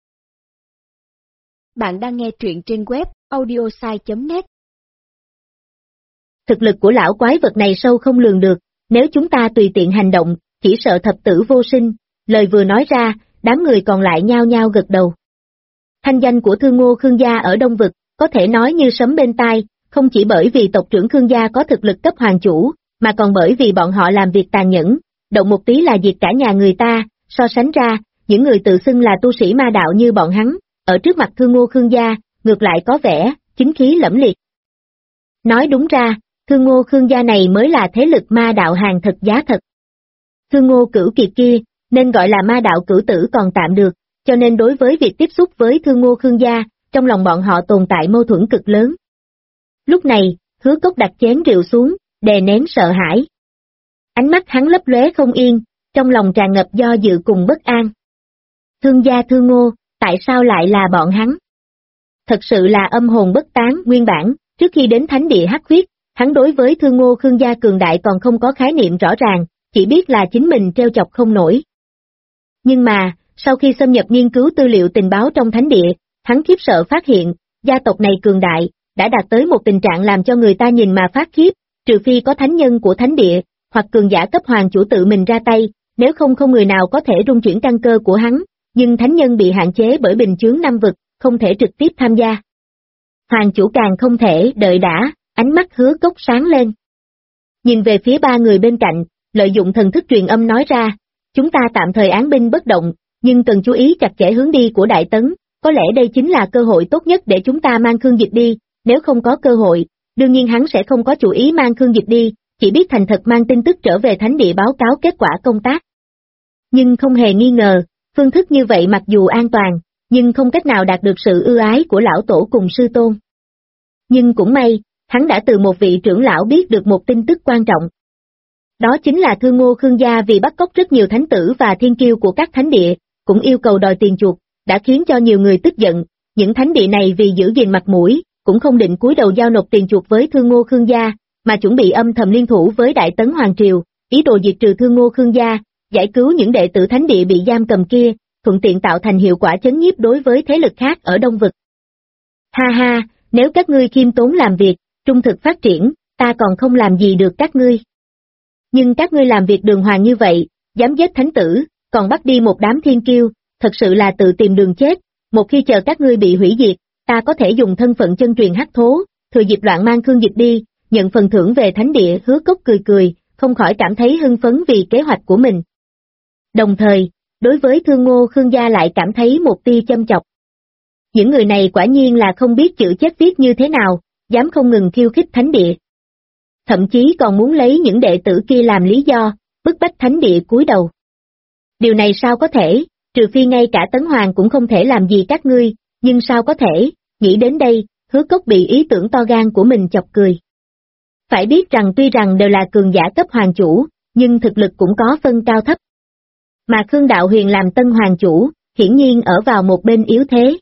Bạn đang nghe truyện trên web audiosai.net Thực lực của lão quái vật này sâu không lường được, nếu chúng ta tùy tiện hành động, chỉ sợ thập tử vô sinh. Lời vừa nói ra, đám người còn lại nhao nhao gật đầu. Thanh danh của Thương Ngô Khương gia ở Đông Vực, có thể nói như sấm bên tai, không chỉ bởi vì tộc trưởng Khương gia có thực lực cấp hoàng chủ, mà còn bởi vì bọn họ làm việc tàn nhẫn, động một tí là diệt cả nhà người ta. So sánh ra, những người tự xưng là tu sĩ ma đạo như bọn hắn, ở trước mặt Thương Ngô Khương gia, ngược lại có vẻ chính khí lẫm liệt. Nói đúng ra, Thương Ngô Khương gia này mới là thế lực ma đạo hàng thật giá thật. Thương Ngô Cửu Kiệt kia, nên gọi là ma đạo cửu tử còn tạm được, cho nên đối với việc tiếp xúc với Thương Ngô Khương gia, trong lòng bọn họ tồn tại mâu thuẫn cực lớn. Lúc này, Hứa Cốc đặt chén rượu xuống, đè nén sợ hãi. Ánh mắt hắn lấp lóe không yên, trong lòng tràn ngập do dự cùng bất an. Thương gia Thương Ngô, tại sao lại là bọn hắn? Thật sự là âm hồn bất tán. Nguyên bản, trước khi đến thánh địa hắc huyết, hắn đối với Thương Ngô Khương gia cường đại còn không có khái niệm rõ ràng, chỉ biết là chính mình trêu chọc không nổi. Nhưng mà, sau khi xâm nhập nghiên cứu tư liệu tình báo trong thánh địa, hắn khiếp sợ phát hiện, gia tộc này cường đại, đã đạt tới một tình trạng làm cho người ta nhìn mà phát khiếp, trừ phi có thánh nhân của thánh địa, hoặc cường giả cấp hoàng chủ tự mình ra tay, nếu không người nào có thể rung chuyển căn cơ của hắn, nhưng thánh nhân bị hạn chế bởi bình chướng năm vực, không thể trực tiếp tham gia. Hoàng chủ càng không thể đợi đã, ánh mắt Hứa Cốc sáng lên. Nhìn về phía ba người bên cạnh, lợi dụng thần thức truyền âm nói ra, chúng ta tạm thời án binh bất động, nhưng cần chú ý chặt chẽ hướng đi của Đại Tấn, có lẽ đây chính là cơ hội tốt nhất để chúng ta mang Khương Dịch đi, nếu không có cơ hội, đương nhiên hắn sẽ không có chủ ý mang Khương Dịch đi, chỉ biết thành thật mang tin tức trở về thánh địa báo cáo kết quả công tác. Nhưng không hề nghi ngờ, phương thức như vậy mặc dù an toàn, nhưng không cách nào đạt được sự ưu ái của lão tổ cùng sư tôn. Nhưng cũng may, hắn đã từ một vị trưởng lão biết được một tin tức quan trọng. Đó chính là Thương Ngô Khương gia vì bắt cóc rất nhiều thánh tử và thiên kiêu của các thánh địa, cũng yêu cầu đòi tiền chuộc, đã khiến cho nhiều người tức giận, những thánh địa này vì giữ gìn mặt mũi, cũng không định cúi đầu giao nộp tiền chuộc với Thương Ngô Khương gia, mà chuẩn bị âm thầm liên thủ với Đại Tấn Hoàng Triều, ý đồ diệt trừ Thương Ngô Khương gia, giải cứu những đệ tử thánh địa bị giam cầm kia, thuận tiện tạo thành hiệu quả chấn nhiếp đối với thế lực khác ở Đông Vực. Ha ha, nếu các ngươi khiêm tốn làm việc, trung thực phát triển, ta còn không làm gì được các ngươi. Nhưng các ngươi làm việc đường hoàng như vậy, dám giết thánh tử, còn bắt đi một đám thiên kiêu, thật sự là tự tìm đường chết, một khi chờ các ngươi bị hủy diệt, ta có thể dùng thân phận chân truyền hắc thố, thừa dịp loạn mang Khương Dịch đi, nhận phần thưởng về thánh địa. Hứa Cốc cười cười, không khỏi cảm thấy hưng phấn vì kế hoạch của mình. Đồng thời, đối với Thương Ngô Khương gia lại cảm thấy một tia châm chọc. Những người này quả nhiên là không biết chữ chết viết như thế nào, dám không ngừng khiêu khích thánh địa. Thậm chí còn muốn lấy những đệ tử kia làm lý do, bức bách thánh địa cúi đầu. Điều này sao có thể, trừ phi ngay cả Tấn Hoàng cũng không thể làm gì các ngươi, nhưng sao có thể, nghĩ đến đây, Hứa Cốc bị ý tưởng to gan của mình chọc cười. Phải biết rằng tuy rằng đều là cường giả cấp hoàng chủ, nhưng thực lực cũng có phân cao thấp. Mà Khương Đạo Huyền làm tân hoàng chủ, hiển nhiên ở vào một bên yếu thế.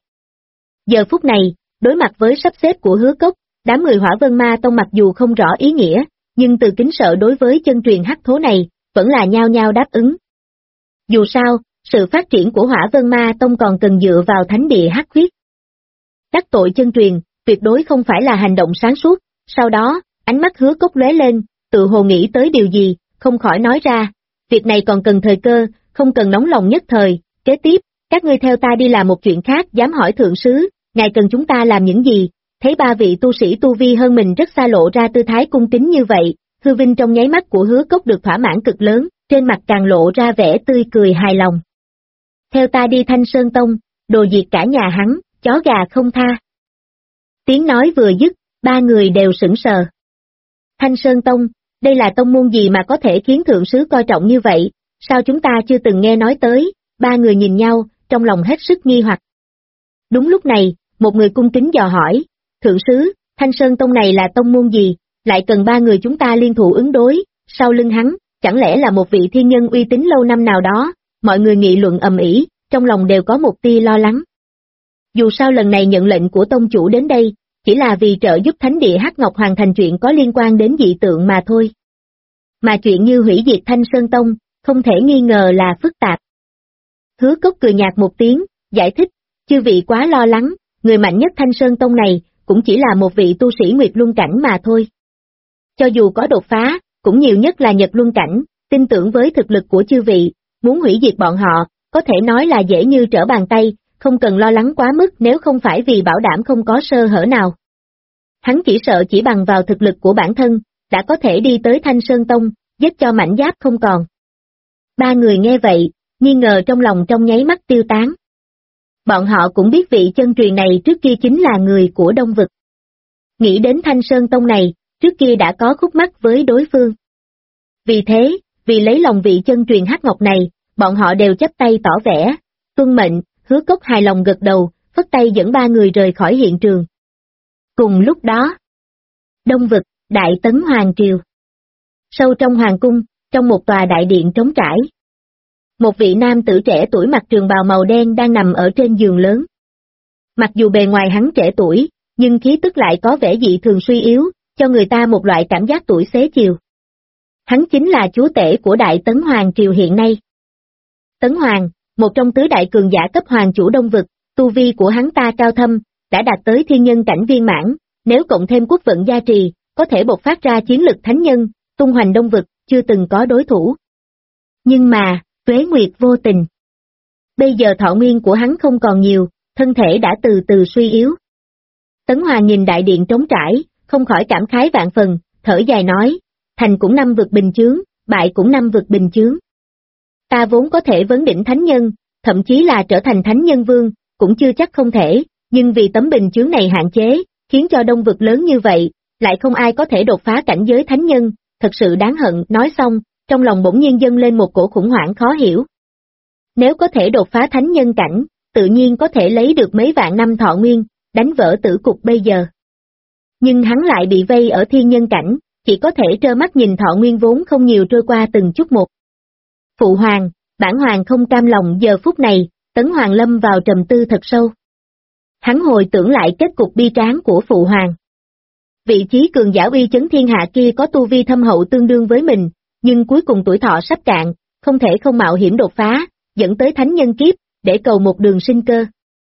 Giờ phút này, đối mặt với sắp xếp của Hứa Cốc, đám người Hỏa Vân Ma Tông mặc dù không rõ ý nghĩa, nhưng từ kính sợ đối với chân truyền hắc thố này, vẫn là nhao nhao đáp ứng. Dù sao, sự phát triển của Hỏa Vân Ma Tông còn cần dựa vào thánh địa hắc huyết. Đắc tội chân truyền, tuyệt đối không phải là hành động sáng suốt, sau đó, ánh mắt Hứa Cốc lóe lên, tự hồ nghĩ tới điều gì, không khỏi nói ra, việc này còn cần thời cơ, không cần nóng lòng nhất thời, kế tiếp, các ngươi theo ta đi làm một chuyện khác. Dám hỏi thượng sứ, ngài cần chúng ta làm những gì? Thấy ba vị tu sĩ tu vi hơn mình rất xa lộ ra tư thái cung kính như vậy, hư vinh trong nháy mắt của Hứa Cốc được thỏa mãn cực lớn, trên mặt càng lộ ra vẻ tươi cười hài lòng. Theo ta đi Thanh Sơn Tông, đồ diệt cả nhà hắn, chó gà không tha. Tiếng nói vừa dứt, ba người đều sững sờ. Thanh Sơn Tông, đây là tông môn gì mà có thể khiến thượng sứ coi trọng như vậy, sao chúng ta chưa từng nghe nói tới? Ba người nhìn nhau, trong lòng hết sức nghi hoặc. Đúng lúc này, một người cung kính dò hỏi, thượng sứ, Thanh Sơn Tông này là tông môn gì, lại cần ba người chúng ta liên thủ ứng đối, sau lưng hắn, chẳng lẽ là một vị thiên nhân uy tín lâu năm nào đó? Mọi người nghị luận ầm ĩ, trong lòng đều có một tia lo lắng. Dù sao lần này nhận lệnh của tông chủ đến đây, chỉ là vì trợ giúp thánh địa Hắc Ngọc hoàn thành chuyện có liên quan đến dị tượng mà thôi. Mà chuyện như hủy diệt Thanh Sơn Tông, không thể nghi ngờ là phức tạp. Hứa Cốc cười nhạt một tiếng, giải thích, chư vị quá lo lắng, người mạnh nhất Thanh Sơn Tông này, cũng chỉ là một vị tu sĩ Nguyệt Luân Cảnh mà thôi. Cho dù có đột phá, cũng nhiều nhất là Nhật Luân cảnh, tin tưởng với thực lực của chư vị, muốn hủy diệt bọn họ, có thể nói là dễ như trở bàn tay, không cần lo lắng quá mức nếu không phải vì bảo đảm không có sơ hở nào. Hắn chỉ sợ chỉ bằng vào thực lực của bản thân, đã có thể đi tới Thanh Sơn Tông, giết cho mảnh giáp không còn. Ba người nghe vậy, nghi ngờ trong lòng trong nháy mắt tiêu tán. Bọn họ cũng biết vị chân truyền này trước kia chính là người của Đông Vực. Nghĩ đến Thanh Sơn Tông này, trước kia đã có khúc mắc với đối phương. Vì thế, vì lấy lòng vị chân truyền Hắc Ngọc này, bọn họ đều chắp tay tỏ vẻ, tuân mệnh, Hứa Cốc hài lòng gật đầu, phất tay dẫn ba người rời khỏi hiện trường. Cùng lúc đó, Đông Vực, Đại Tấn Hoàng Triều. Sâu trong hoàng cung, trong một tòa đại điện trống trải. Một vị nam tử trẻ tuổi mặc trường bào màu đen đang nằm ở trên giường lớn. Mặc dù bề ngoài hắn trẻ tuổi, nhưng khí tức lại có vẻ dị thường suy yếu, cho người ta một loại cảm giác tuổi xế chiều. Hắn chính là chúa tể của Đại Tấn Hoàng Triều hiện nay. Tấn Hoàng, một trong tứ đại cường giả cấp hoàng chủ Đông Vực, tu vi của hắn ta cao thâm, đã đạt tới thiên nhân cảnh viên mãn, nếu cộng thêm quốc vận gia trì, có thể bộc phát ra chiến lực thánh nhân, tung hoành Đông Vực, chưa từng có đối thủ. Nhưng mà, tuế nguyệt vô tình. Bây giờ thọ nguyên của hắn không còn nhiều, thân thể đã từ từ suy yếu. Tấn Hoàng nhìn đại điện trống trải, không khỏi cảm khái vạn phần, thở dài nói, thành cũng 5 vực bình chướng, bại cũng 5 vực bình chướng. Ta vốn có thể vấn đỉnh thánh nhân, thậm chí là trở thành thánh nhân vương, cũng chưa chắc không thể, nhưng vì tấm bình chướng này hạn chế, khiến cho Đông Vực lớn như vậy, lại không ai có thể đột phá cảnh giới thánh nhân, thật sự đáng hận. Nói xong, trong lòng bỗng nhiên dâng lên một cổ khủng hoảng khó hiểu. Nếu có thể đột phá thánh nhân cảnh, tự nhiên có thể lấy được mấy vạn năm thọ nguyên, đánh vỡ tử cục bây giờ. Nhưng hắn lại bị vây ở thiên nhân cảnh, chỉ có thể trơ mắt nhìn thọ nguyên vốn không nhiều trôi qua từng chút một. Phụ hoàng, bản hoàng không cam lòng. Giờ phút này, Tấn Hoàng lâm vào trầm tư thật sâu. Hắn hồi tưởng lại kết cục bi tráng của phụ hoàng. Vị trí cường giả uy chấn thiên hạ kia có tu vi thâm hậu tương đương với mình, nhưng cuối cùng tuổi thọ sắp cạn, không thể không mạo hiểm đột phá, dẫn tới thánh nhân kiếp, để cầu một đường sinh cơ.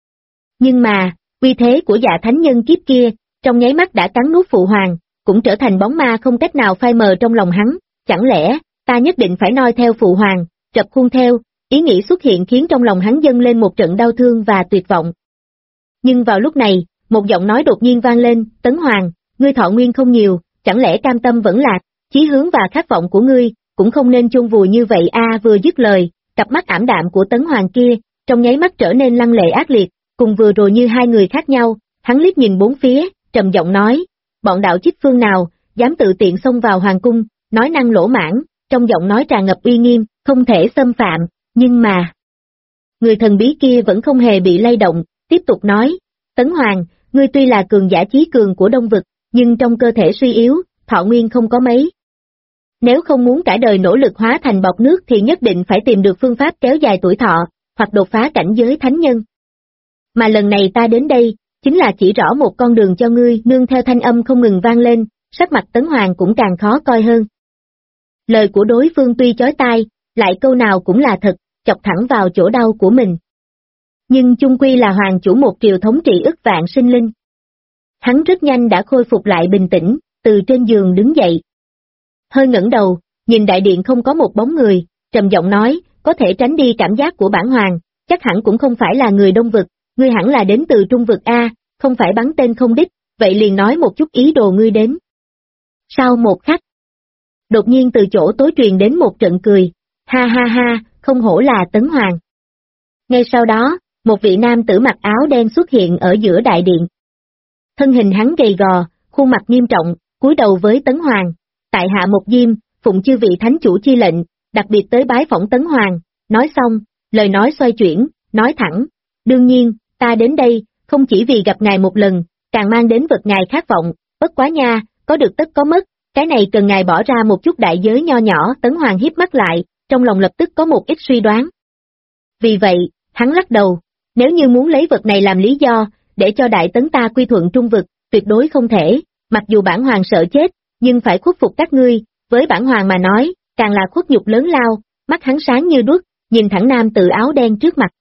Nhưng mà, uy thế của dạ thánh nhân kiếp kia, trong nháy mắt đã cắn nuốt phụ hoàng, cũng trở thành bóng ma không cách nào phai mờ trong lòng hắn, chẳng lẽ, ta nhất định phải noi theo phụ hoàng, rập khuôn theo, ý nghĩ xuất hiện khiến trong lòng hắn dâng lên một trận đau thương và tuyệt vọng. Nhưng vào lúc này, một giọng nói đột nhiên vang lên, Tấn Hoàng, ngươi thọ nguyên không nhiều, chẳng lẽ cam tâm vẫn lạc, chí hướng và khát vọng của ngươi, cũng không nên chôn vùi như vậy a. Vừa dứt lời, cặp mắt ảm đạm của Tấn Hoàng kia, trong nháy mắt trở nên lăng lệ ác liệt, cùng vừa rồi như hai người khác nhau, hắn liếc nhìn bốn phía, trầm giọng nói, bọn đạo chích phương nào, dám tự tiện xông vào hoàng cung, nói năng lỗ mãng, trong giọng nói tràn ngập uy nghiêm, không thể xâm phạm, nhưng mà... Người thần bí kia vẫn không hề bị lay động, tiếp tục nói, Tấn Hoàng, ngươi tuy là cường giả chí cường của Đông Vực, nhưng trong cơ thể suy yếu, thọ nguyên không có mấy. Nếu không muốn cả đời nỗ lực hóa thành bọt nước thì nhất định phải tìm được phương pháp kéo dài tuổi thọ, hoặc đột phá cảnh giới thánh nhân. Mà lần này ta đến đây, chính là chỉ rõ một con đường cho ngươi. Nương theo thanh âm không ngừng vang lên, sắc mặt Tấn Hoàng cũng càng khó coi hơn. Lời của đối phương tuy chói tai, lại câu nào cũng là thật, chọc thẳng vào chỗ đau của mình. Nhưng chung quy là hoàng chủ một triều thống trị ức vạn sinh linh. Hắn rất nhanh đã khôi phục lại bình tĩnh, từ trên giường đứng dậy. Hơi ngẩng đầu, nhìn đại điện không có một bóng người, trầm giọng nói, có thể tránh đi cảm giác của bản hoàng, chắc hẳn cũng không phải là người Đông Vực, ngươi hẳn là đến từ Trung Vực a, không phải bắn tên không đích, vậy liền nói một chút ý đồ ngươi đến. Sau một khắc, đột nhiên từ chỗ tối truyền đến một trận cười, ha ha ha, không hổ là Tấn Hoàng. Ngay sau đó, một vị nam tử mặc áo đen xuất hiện ở giữa đại điện. Thân hình hắn gầy gò, khuôn mặt nghiêm trọng, cúi đầu với Tấn Hoàng, tại hạ một diêm, phụng chư vị thánh chủ chi lệnh, đặc biệt tới bái phỏng Tấn Hoàng. Nói xong, lời nói xoay chuyển, nói thẳng, đương nhiên, ta đến đây, không chỉ vì gặp ngài một lần, càng mang đến vật ngài khát vọng, bất quá nha, có được tất có mất, cái này cần ngài bỏ ra một chút đại giới nho nhỏ. Tấn Hoàng hiếp mắt lại, trong lòng lập tức có một ít suy đoán. Vì vậy, hắn lắc đầu, nếu như muốn lấy vật này làm lý do, để cho Đại Tấn ta quy thuận Trung Vực, tuyệt đối không thể, mặc dù bản hoàng sợ chết, nhưng phải khuất phục các ngươi, với bản hoàng mà nói, càng là khuất nhục lớn lao. Mắt hắn sáng như đuốc, nhìn thẳng nam tử áo đen trước mặt.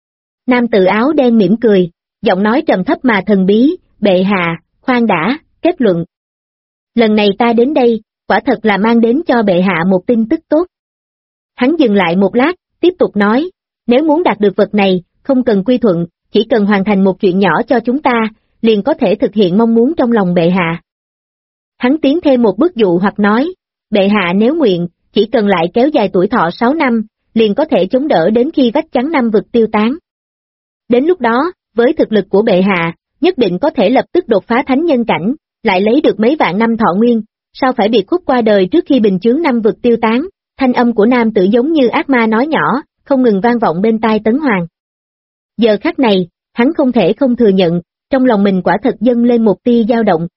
Nam tử áo đen mỉm cười, giọng nói trầm thấp mà thần bí, bệ hạ, khoan đã, kết luận. Lần này ta đến đây, quả thật là mang đến cho bệ hạ một tin tức tốt. Hắn dừng lại một lát, tiếp tục nói, nếu muốn đạt được vật này, không cần quy thuận, chỉ cần hoàn thành một chuyện nhỏ cho chúng ta, liền có thể thực hiện mong muốn trong lòng bệ hạ. Hắn tiến thêm một bước dụ hoặc nói, bệ hạ nếu nguyện, chỉ cần lại kéo dài tuổi thọ 6 năm, liền có thể chống đỡ đến khi vách chắn năm vực tiêu tán. Đến lúc đó, với thực lực của bệ hạ, nhất định có thể lập tức đột phá thánh nhân cảnh, lại lấy được mấy vạn năm thọ nguyên, sao phải biệt khuất qua đời trước khi bình chướng năm vực tiêu tán. Thanh âm của nam tử giống như ác ma nói nhỏ, không ngừng vang vọng bên tai Tấn Hoàng. Giờ khắc này, hắn không thể không thừa nhận, trong lòng mình quả thật dâng lên một tia dao động.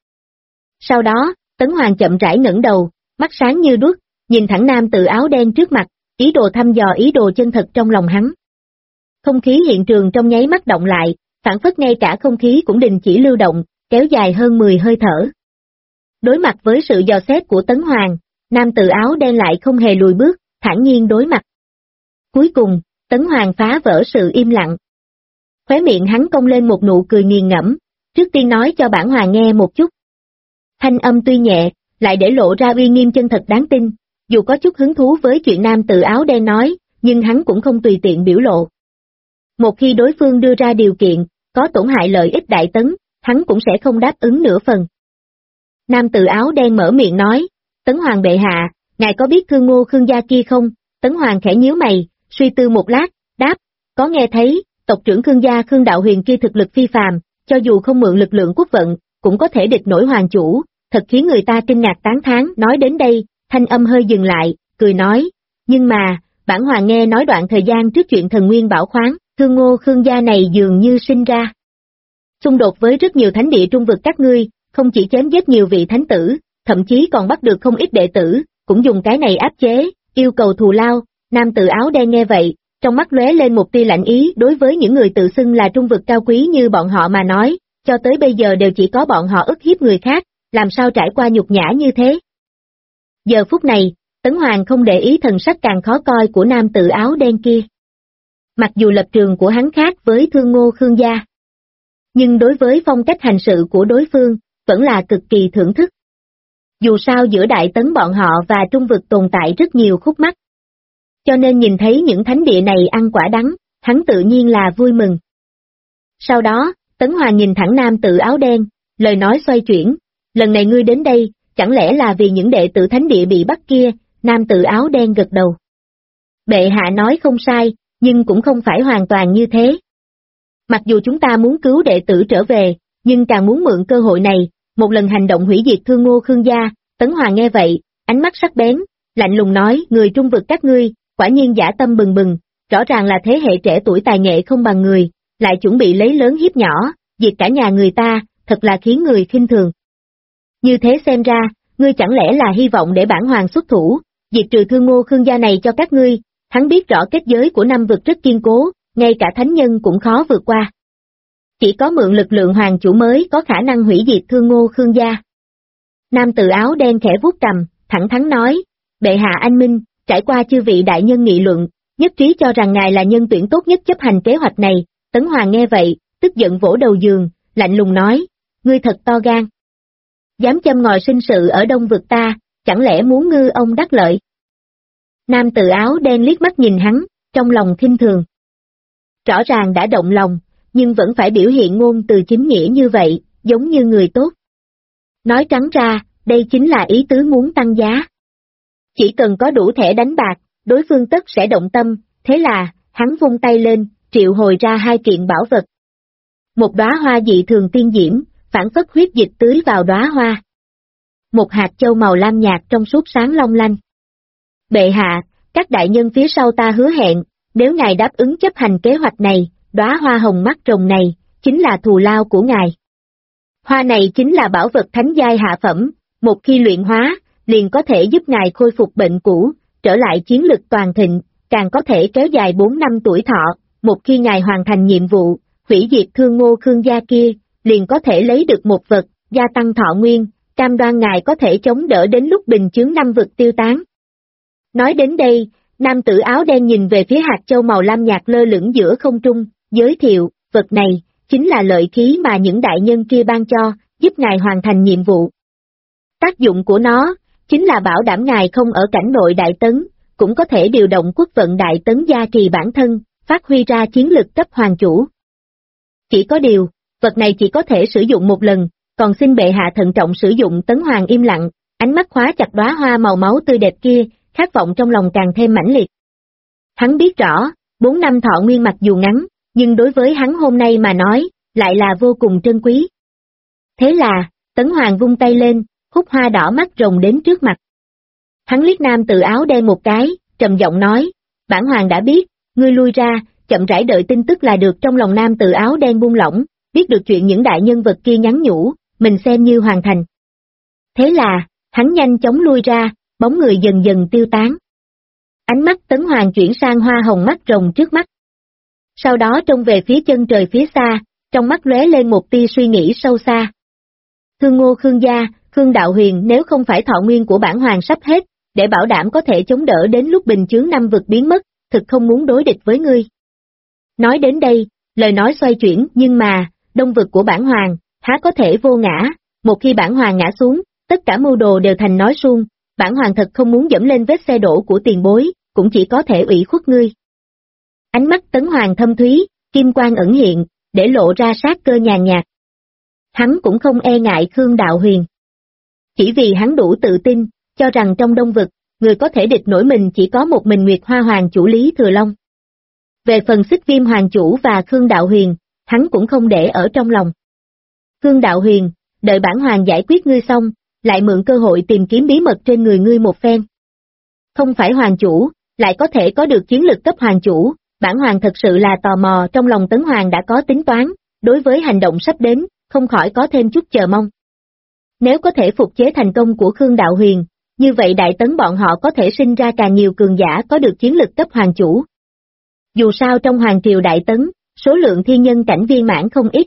Sau đó, Tấn Hoàng chậm rãi ngẩng đầu, mắt sáng như đuốc, nhìn thẳng nam tử áo đen trước mặt, ý đồ thăm dò ý đồ chân thật trong lòng hắn. Không khí hiện trường trong nháy mắt động lại, phảng phất ngay cả không khí cũng đình chỉ lưu động, kéo dài hơn 10 hơi thở. Đối mặt với sự dò xét của Tấn Hoàng, nam tử áo đen lại không hề lùi bước, thản nhiên đối mặt. Cuối cùng, Tấn Hoàng phá vỡ sự im lặng. Khóe miệng hắn cong lên một nụ cười nghiền ngẫm, trước tiên nói cho bản hoàng nghe một chút. Thanh âm tuy nhẹ, lại để lộ ra uy nghiêm chân thật đáng tin, dù có chút hứng thú với chuyện nam tử áo đen nói, nhưng hắn cũng không tùy tiện biểu lộ. Một khi đối phương đưa ra điều kiện, có tổn hại lợi ích đại tấn, hắn cũng sẽ không đáp ứng nửa phần. Nam tử áo đen mở miệng nói, Tấn Hoàng bệ hạ, ngài có biết Thương Ngô Khương gia kia không? Tấn Hoàng khẽ nhíu mày, suy tư một lát, đáp, có nghe thấy, tộc trưởng Khương gia Khương Đạo Huyền kia thực lực phi phàm, cho dù không mượn lực lượng quốc vận, cũng có thể địch nổi hoàng chủ, thật khiến người ta kinh ngạc tán thán. Nói đến đây, thanh âm hơi dừng lại, cười nói, nhưng mà, bản hoàng nghe nói đoạn thời gian trước chuyện thần nguyên bảo khoáng, Thương Ngô Khương gia này dường như sinh ra xung đột với rất nhiều thánh địa trung vực các ngươi, không chỉ chém giết nhiều vị thánh tử, thậm chí còn bắt được không ít đệ tử, cũng dùng cái này áp chế, yêu cầu thù lao. Nam tử áo đen nghe vậy, trong mắt lóe lên một tia lạnh ý. Đối với những người tự xưng là trung vực cao quý như bọn họ mà nói, cho tới bây giờ đều chỉ có bọn họ ức hiếp người khác, làm sao trải qua nhục nhã như thế. Giờ phút này, Tấn Hoàng không để ý thần sắc càng khó coi của nam tử áo đen kia. Mặc dù lập trường của hắn khác với Thương Ngô Khương gia, nhưng đối với phong cách hành sự của đối phương, vẫn là cực kỳ thưởng thức. Dù sao giữa Đại Tấn bọn họ và trung vực tồn tại rất nhiều khúc mắc. Cho nên nhìn thấy những thánh địa này ăn quả đắng, hắn tự nhiên là vui mừng. Sau đó, Tấn Hoàng nhìn thẳng nam tử áo đen, lời nói xoay chuyển, lần này ngươi đến đây, chẳng lẽ là vì những đệ tử thánh địa bị bắt kia? Nam tử áo đen gật đầu. Bệ hạ nói không sai, nhưng cũng không phải hoàn toàn như thế. Mặc dù chúng ta muốn cứu đệ tử trở về, nhưng càng muốn mượn cơ hội này, một lần hành động hủy diệt Thương Ngô Khương gia. Tấn Hoàng nghe vậy, ánh mắt sắc bén, lạnh lùng nói, người trung vực các ngươi, quả nhiên dã tâm bừng bừng, rõ ràng là thế hệ trẻ tuổi tài nghệ không bằng người, lại chuẩn bị lấy lớn hiếp nhỏ, diệt cả nhà người ta, thật là khiến người khinh thường. Như thế xem ra, ngươi chẳng lẽ là hy vọng để bản hoàng xuất thủ, diệt trừ Thương Ngô Khương gia này cho các ngươi? Hắn biết rõ kết giới của năm vực rất kiên cố, ngay cả thánh nhân cũng khó vượt qua. Chỉ có mượn lực lượng hoàng chủ mới có khả năng hủy diệt Thương Ngô Khương gia. Nam tử áo đen khẽ vuốt cằm, thẳng thắn nói, bệ hạ anh minh, trải qua chư vị đại nhân nghị luận, nhất trí cho rằng ngài là nhân tuyển tốt nhất chấp hành kế hoạch này. Tấn Hoàng nghe vậy, tức giận vỗ đầu giường, lạnh lùng nói, ngươi thật to gan. Dám châm ngòi sinh sự ở đông vực ta, chẳng lẽ muốn ngư ông đắc lợi? Nam tử áo đen liếc mắt nhìn hắn, trong lòng khinh thường. Rõ ràng đã động lòng, nhưng vẫn phải biểu hiện ngôn từ chính nghĩa như vậy, giống như người tốt. Nói trắng ra, đây chính là ý tứ muốn tăng giá. Chỉ cần có đủ thẻ đánh bạc, đối phương tất sẽ động tâm, thế là, hắn vung tay lên, triệu hồi ra hai kiện bảo vật. Một đóa hoa dị thường tiên diễm, phản phất huyết dịch tưới vào đóa hoa. Một hạt châu màu lam nhạt trong suốt sáng long lanh. Bệ hạ, các đại nhân phía sau ta hứa hẹn, nếu ngài đáp ứng chấp hành kế hoạch này, đóa hoa hồng mắt rồng này, chính là thù lao của ngài. Hoa này chính là bảo vật thánh giai hạ phẩm, một khi luyện hóa, liền có thể giúp ngài khôi phục bệnh cũ, trở lại chiến lực toàn thịnh, càng có thể kéo dài 4 năm tuổi thọ. Một khi ngài hoàn thành nhiệm vụ, hủy diệt Thương Ngô Khương gia kia, liền có thể lấy được một vật, gia tăng thọ nguyên, cam đoan ngài có thể chống đỡ đến lúc bình chướng năm vực tiêu tán. Nói đến đây, nam tử áo đen nhìn về phía hạt châu màu lam nhạt lơ lửng giữa không trung, giới thiệu, vật này, chính là lợi khí mà những đại nhân kia ban cho, giúp ngài hoàn thành nhiệm vụ. Tác dụng của nó, chính là bảo đảm ngài không ở cảnh nội Đại Tấn, cũng có thể điều động quốc vận Đại Tấn gia trì bản thân, phát huy ra chiến lực cấp hoàng chủ. Chỉ có điều, vật này chỉ có thể sử dụng một lần, còn xin bệ hạ thận trọng sử dụng. Tấn Hoàng im lặng, ánh mắt khóa chặt đóa hoa màu máu tươi đẹp kia, khát vọng trong lòng càng thêm mãnh liệt. Hắn biết rõ, 4 năm thọ nguyên mặc dù ngắn, nhưng đối với hắn hôm nay mà nói, lại là vô cùng trân quý. Thế là, Tấn Hoàng vung tay lên, hút hoa đỏ mắt rồng đến trước mặt. Hắn liếc nam tự áo đen một cái, trầm giọng nói, bản hoàng đã biết, ngươi lui ra, chậm rãi đợi tin tức là được. Trong lòng nam tự áo đen buông lỏng, biết được chuyện những đại nhân vật kia nhắn nhủ, mình xem như hoàn thành. Thế là, hắn nhanh chóng lui ra, bóng người dần dần tiêu tán. Ánh mắt Tấn Hoàng chuyển sang hoa hồng mắt rồng trước mắt. Sau đó trông về phía chân trời phía xa, trong mắt lóe lên một tia suy nghĩ sâu xa. Khương Ngô Khương gia, Khương Đạo Huyền, nếu không phải thọ nguyên của bản hoàng sắp hết, để bảo đảm có thể chống đỡ đến lúc bình chướng năm vực biến mất, thực không muốn đối địch với ngươi. Nói đến đây, lời nói xoay chuyển, nhưng mà, đông vực của bản hoàng, há có thể vô ngã, một khi bản hoàng ngã xuống, tất cả mưu đồ đều thành nói suông, bản hoàng thật không muốn dẫm lên vết xe đổ của tiền bối, cũng chỉ có thể ủy khuất ngươi. Ánh mắt Tấn Hoàng thâm thúy, kim quang ẩn hiện, để lộ ra sát cơ nhàn nhạt. Hắn cũng không e ngại Khương Đạo Huyền. Chỉ vì hắn đủ tự tin, cho rằng trong đông vực, người có thể địch nổi mình chỉ có một mình Nguyệt Hoa Hoàng chủ Lý Thừa Long. Về phần Xích Viêm Hoàng chủ và Khương Đạo Huyền, hắn cũng không để ở trong lòng. Khương Đạo Huyền, đợi bản hoàng giải quyết ngươi xong, lại mượn cơ hội tìm kiếm bí mật trên người ngươi một phen. Không phải hoàng chủ, lại có thể có được chiến lực cấp hoàng chủ, bản hoàng thật sự là tò mò. Trong lòng Tấn Hoàng đã có tính toán, đối với hành động sắp đến, không khỏi có thêm chút chờ mong. Nếu có thể phục chế thành công của Khương Đạo Huyền, như vậy Đại Tấn bọn họ có thể sinh ra càng nhiều cường giả có được chiến lực cấp hoàng chủ. Dù sao trong Hoàng triều Đại Tấn, số lượng thiên nhân cảnh viên mãn không ít.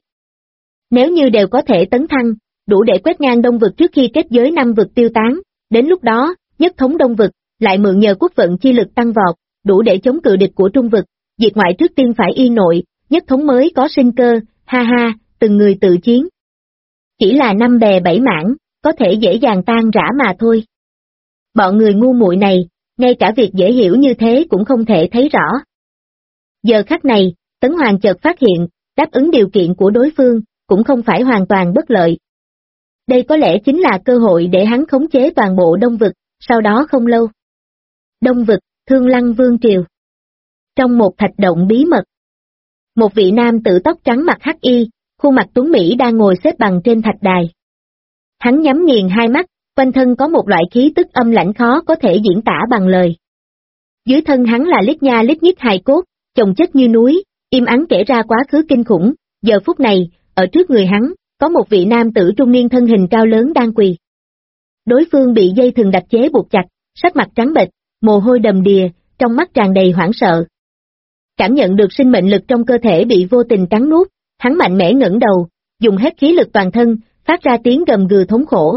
Nếu như đều có thể tấn thăng, đủ để quét ngang đông vực trước khi kết giới năm vực tiêu tán, đến lúc đó, nhất thống đông vực, lại mượn nhờ quốc vận chi lực tăng vọt, đủ để chống cự địch của trung vực, diệt ngoại trước tiên phải yên nội, nhất thống mới có sinh cơ, ha ha, từng người tự chiến. Chỉ là năm bè bảy mảng, có thể dễ dàng tan rã mà thôi. Bọn người ngu muội này, ngay cả việc dễ hiểu như thế cũng không thể thấy rõ. Giờ khắc này, Tấn Hoàng chợt phát hiện, đáp ứng điều kiện của đối phương, cũng không phải hoàn toàn bất lợi. Đây có lẽ chính là cơ hội để hắn khống chế toàn bộ đông vực, sau đó không lâu. Đông vực, Thương Lăng Vương Triều. Trong một thạch động bí mật, một vị nam tử tóc trắng mặc hắc y, khuôn mặt tuấn mỹ đang ngồi xếp bằng trên thạch đài. Hắn nhắm nghiền hai mắt, quanh thân có một loại khí tức âm lãnh khó có thể diễn tả bằng lời. Dưới thân hắn là lít nha lít nhít hài cốt, chồng chất như núi, im ắng kể ra quá khứ kinh khủng. Giờ phút này, ở trước người hắn, có một vị nam tử trung niên thân hình cao lớn đang quỳ. Đối phương bị dây thừng đặc chế buộc chặt, sắc mặt trắng bệch, mồ hôi đầm đìa, trong mắt tràn đầy hoảng sợ. Cảm nhận được sinh mệnh lực trong cơ thể bị vô tình cắn nuốt, hắn mạnh mẽ ngẩng đầu, dùng hết khí lực toàn thân, phát ra tiếng gầm gừ thống khổ.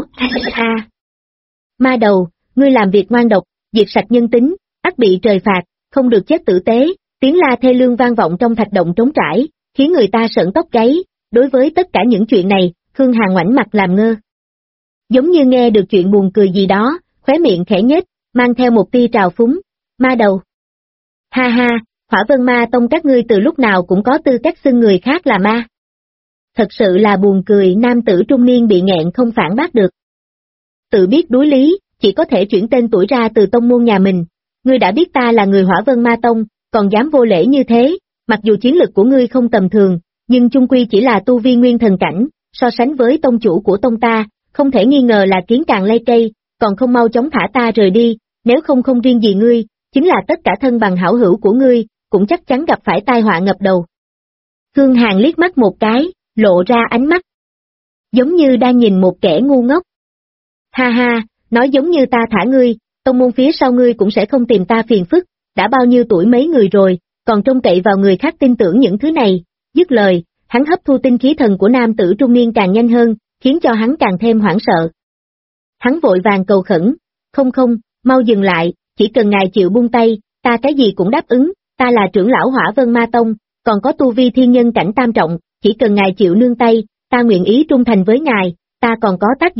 Ma đầu, ngươi làm việc ngoan độc, diệt sạch nhân tính, ắt bị trời phạt, không được chết tử tế. Tiếng la thê lương vang vọng trong thạch động trống trải, khiến người ta sởn tóc gáy. Đối với tất cả những chuyện này, Khương Hà ngoảnh mặt làm ngơ. Giống như nghe được chuyện buồn cười gì đó, khóe miệng khẽ nhếch, mang theo một tia trào phúng. Ma đầu. Ha ha, Hỏa Vân Ma Tông các ngươi từ lúc nào cũng có tư cách xưng người khác là ma. Thật sự là buồn cười. Nam tử trung niên bị nghẹn không phản bác được. Tự biết đối lý, chỉ có thể chuyển tên tuổi ra từ tông môn nhà mình. Ngươi đã biết ta là người Hỏa Vân Ma Tông, còn dám vô lễ như thế, mặc dù chiến lực của ngươi không tầm thường, nhưng chung quy chỉ là tu vi nguyên thần cảnh, so sánh với tông chủ của tông ta, không thể nghi ngờ là kiến càng lay cây, còn không mau chóng thả ta rời đi, nếu không không riêng gì ngươi, chính là tất cả thân bằng hảo hữu của ngươi, cũng chắc chắn gặp phải tai họa ngập đầu. Khương Hàn liếc mắt một cái, lộ ra ánh mắt, giống như đang nhìn một kẻ ngu ngốc. Ha ha, nói giống như ta thả ngươi, tông môn phía sau ngươi cũng sẽ không tìm ta phiền phức, đã bao nhiêu tuổi mấy người rồi, còn trông cậy vào người khác tin tưởng những thứ này. Dứt lời, hắn hấp thu tinh khí thần của nam tử trung niên càng nhanh hơn, khiến cho hắn càng thêm hoảng sợ. Hắn vội vàng cầu khẩn, không, mau dừng lại, chỉ cần ngài chịu buông tay, ta cái gì cũng đáp ứng, ta là trưởng lão Hỏa Vân Ma Tông, còn có tu vi thiên nhân cảnh tam trọng, chỉ cần ngài chịu nương tay, ta nguyện ý trung thành với ngài, ta còn có tác dụng,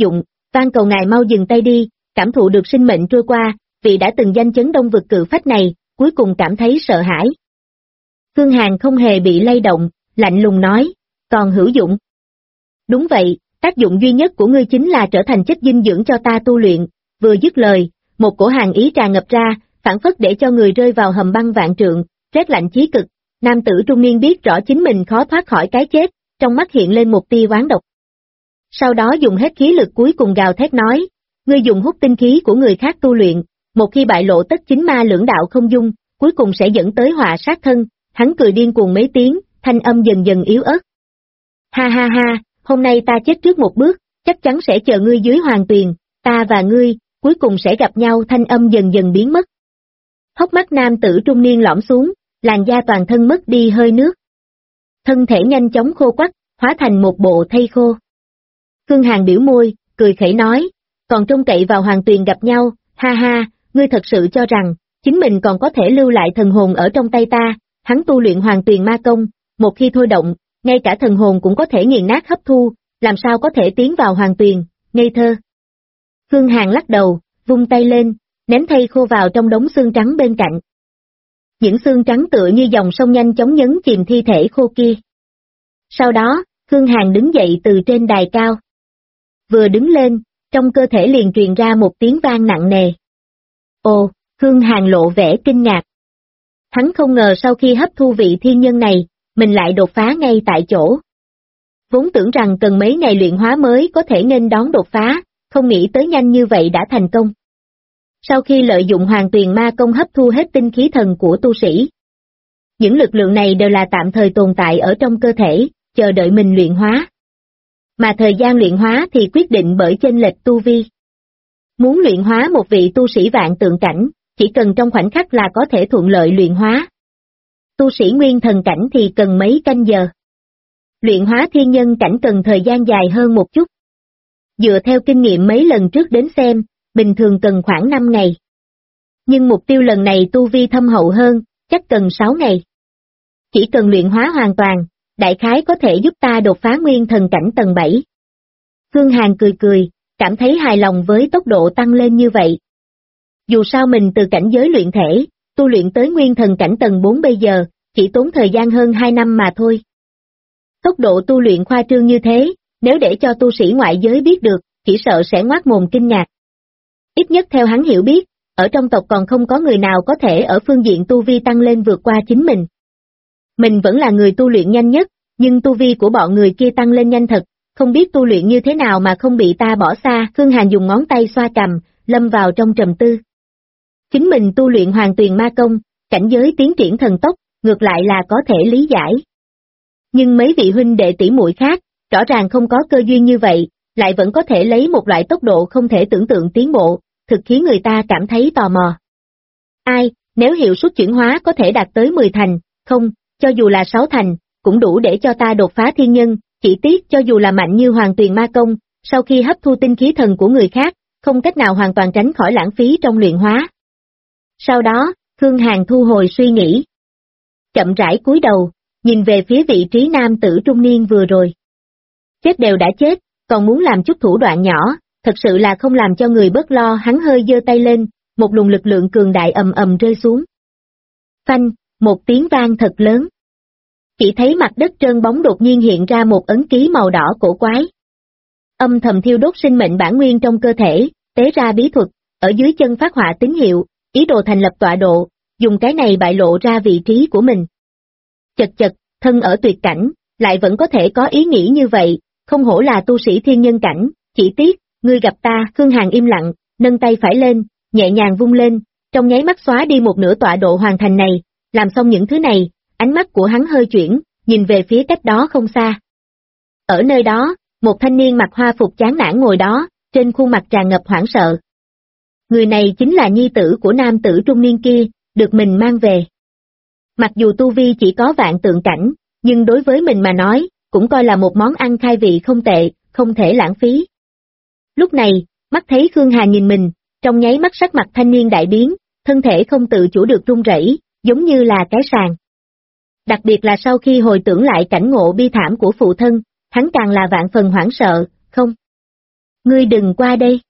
van cầu ngài mau dừng tay đi, cảm thụ được sinh mệnh trôi qua, vị đã từng danh chấn đông vực cự phách này, cuối cùng cảm thấy sợ hãi. Khương Hàn không hề bị lay động, lạnh lùng nói, còn hữu dụng. Đúng vậy, tác dụng duy nhất của ngươi chính là trở thành chất dinh dưỡng cho ta tu luyện, vừa dứt lời, một cổ hàn ý tràn ngập ra, phảng phất để cho người rơi vào hầm băng vạn trượng, rét lạnh chí cực. Nam tử trung niên biết rõ chính mình khó thoát khỏi cái chết, trong mắt hiện lên một tia oán độc. Sau đó dùng hết khí lực cuối cùng gào thét nói, ngươi dùng hút tinh khí của người khác tu luyện, một khi bại lộ tất chính ma lưỡng đạo không dung, cuối cùng sẽ dẫn tới họa sát thân. Hắn cười điên cuồng mấy tiếng, thanh âm dần dần yếu ớt. Ha ha ha, hôm nay ta chết trước một bước, chắc chắn sẽ chờ ngươi dưới hoàng tuyền, ta và ngươi, cuối cùng sẽ gặp nhau. Thanh âm dần dần biến mất. Hốc mắt nam tử trung niên lõm xuống, làn da toàn thân mất đi hơi nước. Thân thể nhanh chóng khô quắt, hóa thành một bộ thây khô. Khương Hàn biểu môi, cười khẩy nói, còn trông cậy vào hoàng tuyền gặp nhau, ha ha, ngươi thật sự cho rằng, chính mình còn có thể lưu lại thần hồn ở trong tay ta. Hắn tu luyện hoàng tuyền ma công, một khi thôi động, ngay cả thần hồn cũng có thể nghiền nát hấp thu, làm sao có thể tiến vào hoàng tuyền, ngây thơ. Khương Hàn lắc đầu, vung tay lên, ném thây khô vào trong đống xương trắng bên cạnh. Những xương trắng tựa như dòng sông nhanh chóng nhấn chìm thi thể khô kia. Sau đó, Khương Hàn đứng dậy từ trên đài cao. Vừa đứng lên, trong cơ thể liền truyền ra một tiếng vang nặng nề. Ồ, Khương Hàn lộ vẻ kinh ngạc. Hắn không ngờ sau khi hấp thu vị thiên nhân này, mình lại đột phá ngay tại chỗ. Vốn tưởng rằng cần mấy ngày luyện hóa mới có thể nghênh đón đột phá, không nghĩ tới nhanh như vậy đã thành công. Sau khi lợi dụng hoàng tuyền ma công hấp thu hết tinh khí thần của tu sĩ, những lực lượng này đều là tạm thời tồn tại ở trong cơ thể, chờ đợi mình luyện hóa. Mà thời gian luyện hóa thì quyết định bởi chênh lệch tu vi. Muốn luyện hóa một vị tu sĩ vạn tượng cảnh, chỉ cần trong khoảnh khắc là có thể thuận lợi luyện hóa. Tu sĩ nguyên thần cảnh thì cần mấy canh giờ. Luyện hóa thiên nhân cảnh cần thời gian dài hơn một chút. Dựa theo kinh nghiệm mấy lần trước đến xem, bình thường cần khoảng 5 ngày. Nhưng mục tiêu lần này tu vi thâm hậu hơn, chắc cần 6 ngày. Chỉ cần luyện hóa hoàn toàn, đại khái có thể giúp ta đột phá nguyên thần cảnh tầng 7. Khương Hàn cười cười, cảm thấy hài lòng với tốc độ tăng lên như vậy. Dù sao mình từ cảnh giới luyện thể, tu luyện tới nguyên thần cảnh tầng 4 bây giờ, chỉ tốn thời gian hơn 2 năm mà thôi. Tốc độ tu luyện khoa trương như thế, nếu để cho tu sĩ ngoại giới biết được, chỉ sợ sẽ ngoác mồm kinh ngạc. Ít nhất theo hắn hiểu biết, ở trong tộc còn không có người nào có thể ở phương diện tu vi tăng lên vượt qua chính mình. Mình vẫn là người tu luyện nhanh nhất, nhưng tu vi của bọn người kia tăng lên nhanh thật, không biết tu luyện như thế nào mà không bị ta bỏ xa. Khương Hàn dùng ngón tay xoa cằm, lâm vào trong trầm tư. Chính mình tu luyện hoàng tuyền ma công, cảnh giới tiến triển thần tốc, ngược lại là có thể lý giải. Nhưng mấy vị huynh đệ tỷ muội khác, rõ ràng không có cơ duyên như vậy, lại vẫn có thể lấy một loại tốc độ không thể tưởng tượng tiến bộ, thực khiến người ta cảm thấy tò mò. Ai, nếu hiệu suất chuyển hóa có thể đạt tới 10 thành, không, cho dù là 6 thành, cũng đủ để cho ta đột phá thiên nhân, chỉ tiếc cho dù là mạnh như hoàng tuyền ma công, sau khi hấp thu tinh khí thần của người khác, không cách nào hoàn toàn tránh khỏi lãng phí trong luyện hóa. Sau đó, Khương Hàn thu hồi suy nghĩ. Chậm rãi cúi đầu, nhìn về phía vị trí nam tử trung niên vừa rồi. Chết đều đã chết, còn muốn làm chút thủ đoạn nhỏ, thật sự là không làm cho người bớt lo. Hắn hơi giơ tay lên, một luồng lực lượng cường đại ầm ầm rơi xuống. Phanh, một tiếng vang thật lớn. Chỉ thấy mặt đất trơn bóng đột nhiên hiện ra một ấn ký màu đỏ cổ quái. Âm thầm thiêu đốt sinh mệnh bản nguyên trong cơ thể, tế ra bí thuật, ở dưới chân phát họa tín hiệu, ý đồ thành lập tọa độ, dùng cái này bại lộ ra vị trí của mình. Chật chật, thân ở tuyệt cảnh, lại vẫn có thể có ý nghĩ như vậy, không hổ là tu sĩ thiên nhân cảnh, chỉ tiếc, ngươi gặp ta. Khương Hàn im lặng, nâng tay phải lên, nhẹ nhàng vung lên, trong nháy mắt xóa đi một nửa tọa độ hoàn thành này, làm xong những thứ này, ánh mắt của hắn hơi chuyển, nhìn về phía cách đó không xa. Ở nơi đó, một thanh niên mặc hoa phục chán nản ngồi đó, trên khuôn mặt tràn ngập hoảng sợ. Người này chính là nhi tử của nam tử trung niên kia, được mình mang về. Mặc dù tu vi chỉ có vạn tượng cảnh, nhưng đối với mình mà nói, cũng coi là một món ăn khai vị không tệ, không thể lãng phí. Lúc này, mắt thấy Khương Hàn nhìn mình, trong nháy mắt sắc mặt thanh niên đại biến, thân thể không tự chủ được run rẩy, giống như là cái sàng. Đặc biệt là sau khi hồi tưởng lại cảnh ngộ bi thảm của phụ thân, hắn càng là vạn phần hoảng sợ, không. Ngươi đừng qua đây.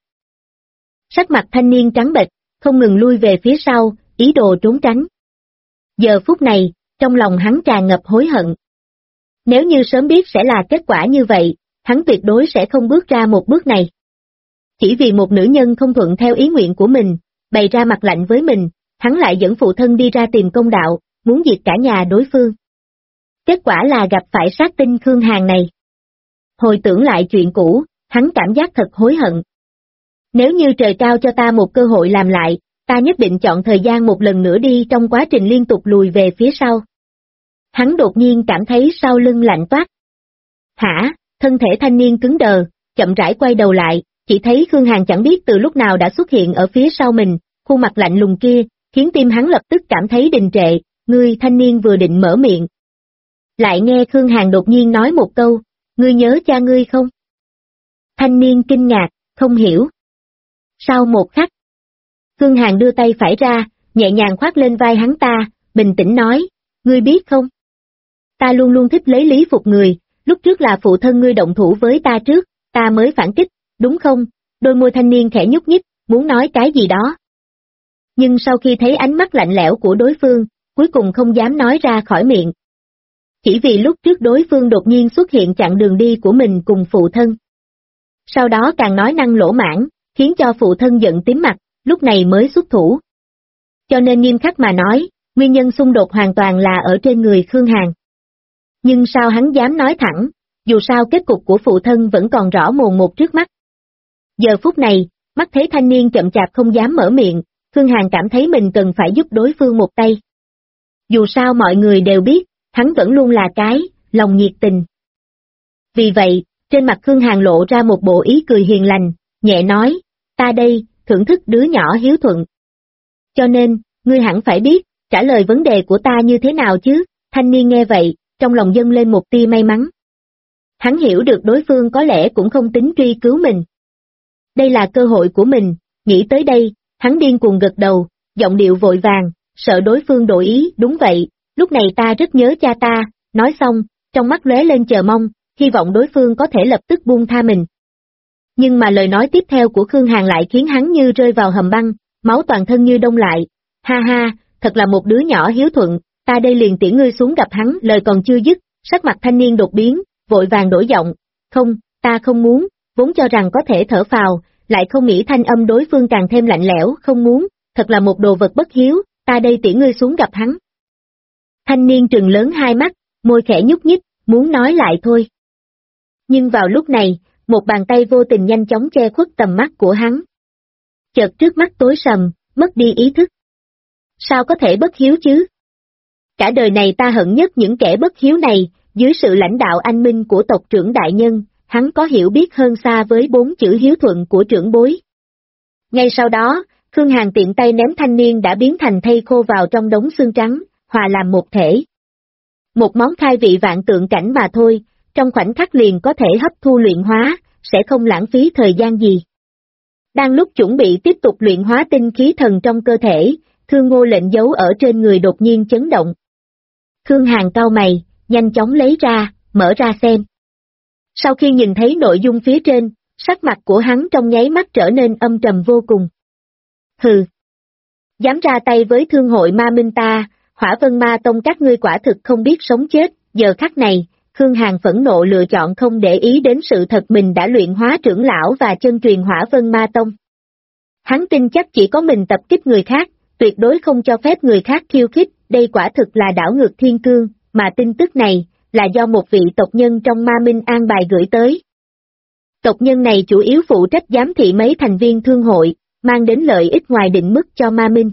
Sắc mặt thanh niên trắng bệch, không ngừng lui về phía sau, ý đồ trốn tránh. Giờ phút này, trong lòng hắn tràn ngập hối hận. Nếu như sớm biết sẽ là kết quả như vậy, hắn tuyệt đối sẽ không bước ra một bước này. Chỉ vì một nữ nhân không thuận theo ý nguyện của mình, bày ra mặt lạnh với mình, hắn lại dẫn phụ thân đi ra tìm công đạo, muốn diệt cả nhà đối phương. Kết quả là gặp phải sát tinh Khương Hàn này. Hồi tưởng lại chuyện cũ, hắn cảm giác thật hối hận. Nếu như trời cao cho ta một cơ hội làm lại, ta nhất định chọn thời gian một lần nữa đi trong quá trình liên tục lùi về phía sau. Hắn đột nhiên cảm thấy sau lưng lạnh toát. Hả, thân thể thanh niên cứng đờ, chậm rãi quay đầu lại, chỉ thấy Khương Hàn chẳng biết từ lúc nào đã xuất hiện ở phía sau mình, khuôn mặt lạnh lùng kia, khiến tim hắn lập tức cảm thấy đình trệ, ngươi thanh niên vừa định mở miệng. Lại nghe Khương Hàn đột nhiên nói một câu, ngươi nhớ cha ngươi không? Thanh niên kinh ngạc, không hiểu. Sau một khắc, Khương Hàn đưa tay phải ra, nhẹ nhàng khoác lên vai hắn ta, bình tĩnh nói, ngươi biết không? Ta luôn luôn thích lấy lý phục người, lúc trước là phụ thân ngươi động thủ với ta trước, ta mới phản kích, đúng không? Đôi môi thanh niên khẽ nhúc nhích, muốn nói cái gì đó. Nhưng sau khi thấy ánh mắt lạnh lẽo của đối phương, cuối cùng không dám nói ra khỏi miệng. Chỉ vì lúc trước đối phương đột nhiên xuất hiện chặn đường đi của mình cùng phụ thân. Sau đó càng nói năng lỗ mãng, khiến cho phụ thân giận tím mặt, lúc này mới xuất thủ. Cho nên nghiêm khắc mà nói, nguyên nhân xung đột hoàn toàn là ở trên người Khương Hàn. Nhưng sao hắn dám nói thẳng, dù sao kết cục của phụ thân vẫn còn rõ mồn một trước mắt. Giờ phút này, mắt thấy thanh niên chậm chạp không dám mở miệng, Khương Hàn cảm thấy mình cần phải giúp đối phương một tay. Dù sao mọi người đều biết, hắn vẫn luôn là cái, lòng nhiệt tình. Vì vậy, trên mặt Khương Hàn lộ ra một bộ ý cười hiền lành, nhẹ nói, ta đây, thưởng thức đứa nhỏ hiếu thuận. Cho nên, ngươi hẳn phải biết, trả lời vấn đề của ta như thế nào chứ, thanh niên nghe vậy, trong lòng dâng lên một tia may mắn. Hắn hiểu được đối phương có lẽ cũng không tính truy cứu mình. Đây là cơ hội của mình, nghĩ tới đây, hắn điên cuồng gật đầu, giọng điệu vội vàng, sợ đối phương đổi ý, đúng vậy, lúc này ta rất nhớ cha ta, nói xong, trong mắt lóe lên chờ mong, hy vọng đối phương có thể lập tức buông tha mình. Nhưng mà lời nói tiếp theo của Khương Hàn lại khiến hắn như rơi vào hầm băng, máu toàn thân như đông lại, ha ha, thật là một đứa nhỏ hiếu thuận, ta đây liền tiễn ngươi xuống gặp hắn, lời còn chưa dứt, sắc mặt thanh niên đột biến, vội vàng đổi giọng, không, ta không muốn, vốn cho rằng có thể thở phào, lại không nghĩ thanh âm đối phương càng thêm lạnh lẽo, không muốn, thật là một đồ vật bất hiếu, ta đây tiễn ngươi xuống gặp hắn. Thanh niên trừng lớn hai mắt, môi khẽ nhúc nhích, muốn nói lại thôi. Nhưng vào lúc này, một bàn tay vô tình nhanh chóng che khuất tầm mắt của hắn. Chợt trước mắt tối sầm, mất đi ý thức. Sao có thể bất hiếu chứ? Cả đời này ta hận nhất những kẻ bất hiếu này, dưới sự lãnh đạo anh minh của tộc trưởng đại nhân, hắn có hiểu biết hơn xa với 4 chữ hiếu thuận của trưởng bối. Ngay sau đó, Khương Hàn tiện tay ném thanh niên đã biến thành thây khô vào trong đống xương trắng, hòa làm một thể. Một món khai vị vạn tượng cảnh mà thôi, trong khoảnh khắc liền có thể hấp thu luyện hóa, sẽ không lãng phí thời gian gì. Đang lúc chuẩn bị tiếp tục luyện hóa tinh khí thần trong cơ thể, Thương Ngô lệnh giấu ở trên người đột nhiên chấn động. Khương Hàn cau mày, nhanh chóng lấy ra, mở ra xem. Sau khi nhìn thấy nội dung phía trên, sắc mặt của hắn trong nháy mắt trở nên âm trầm vô cùng. Hừ! Dám ra tay với thương hội ma minh ta, Hỏa Vân Ma Tông các ngươi quả thực không biết sống chết, giờ khắc này, Khương Hàn phẫn nộ lựa chọn không để ý đến sự thật mình đã luyện hóa trưởng lão và chân truyền Hỏa Vân Ma Tông. Hắn tin chắc chỉ có mình tập kích người khác, tuyệt đối không cho phép người khác khiêu khích, đây quả thực là đảo ngược thiên cương, mà tin tức này, là do một vị tộc nhân trong Ma Minh an bài gửi tới. Tộc nhân này chủ yếu phụ trách giám thị mấy thành viên thương hội, mang đến lợi ích ngoài định mức cho Ma Minh.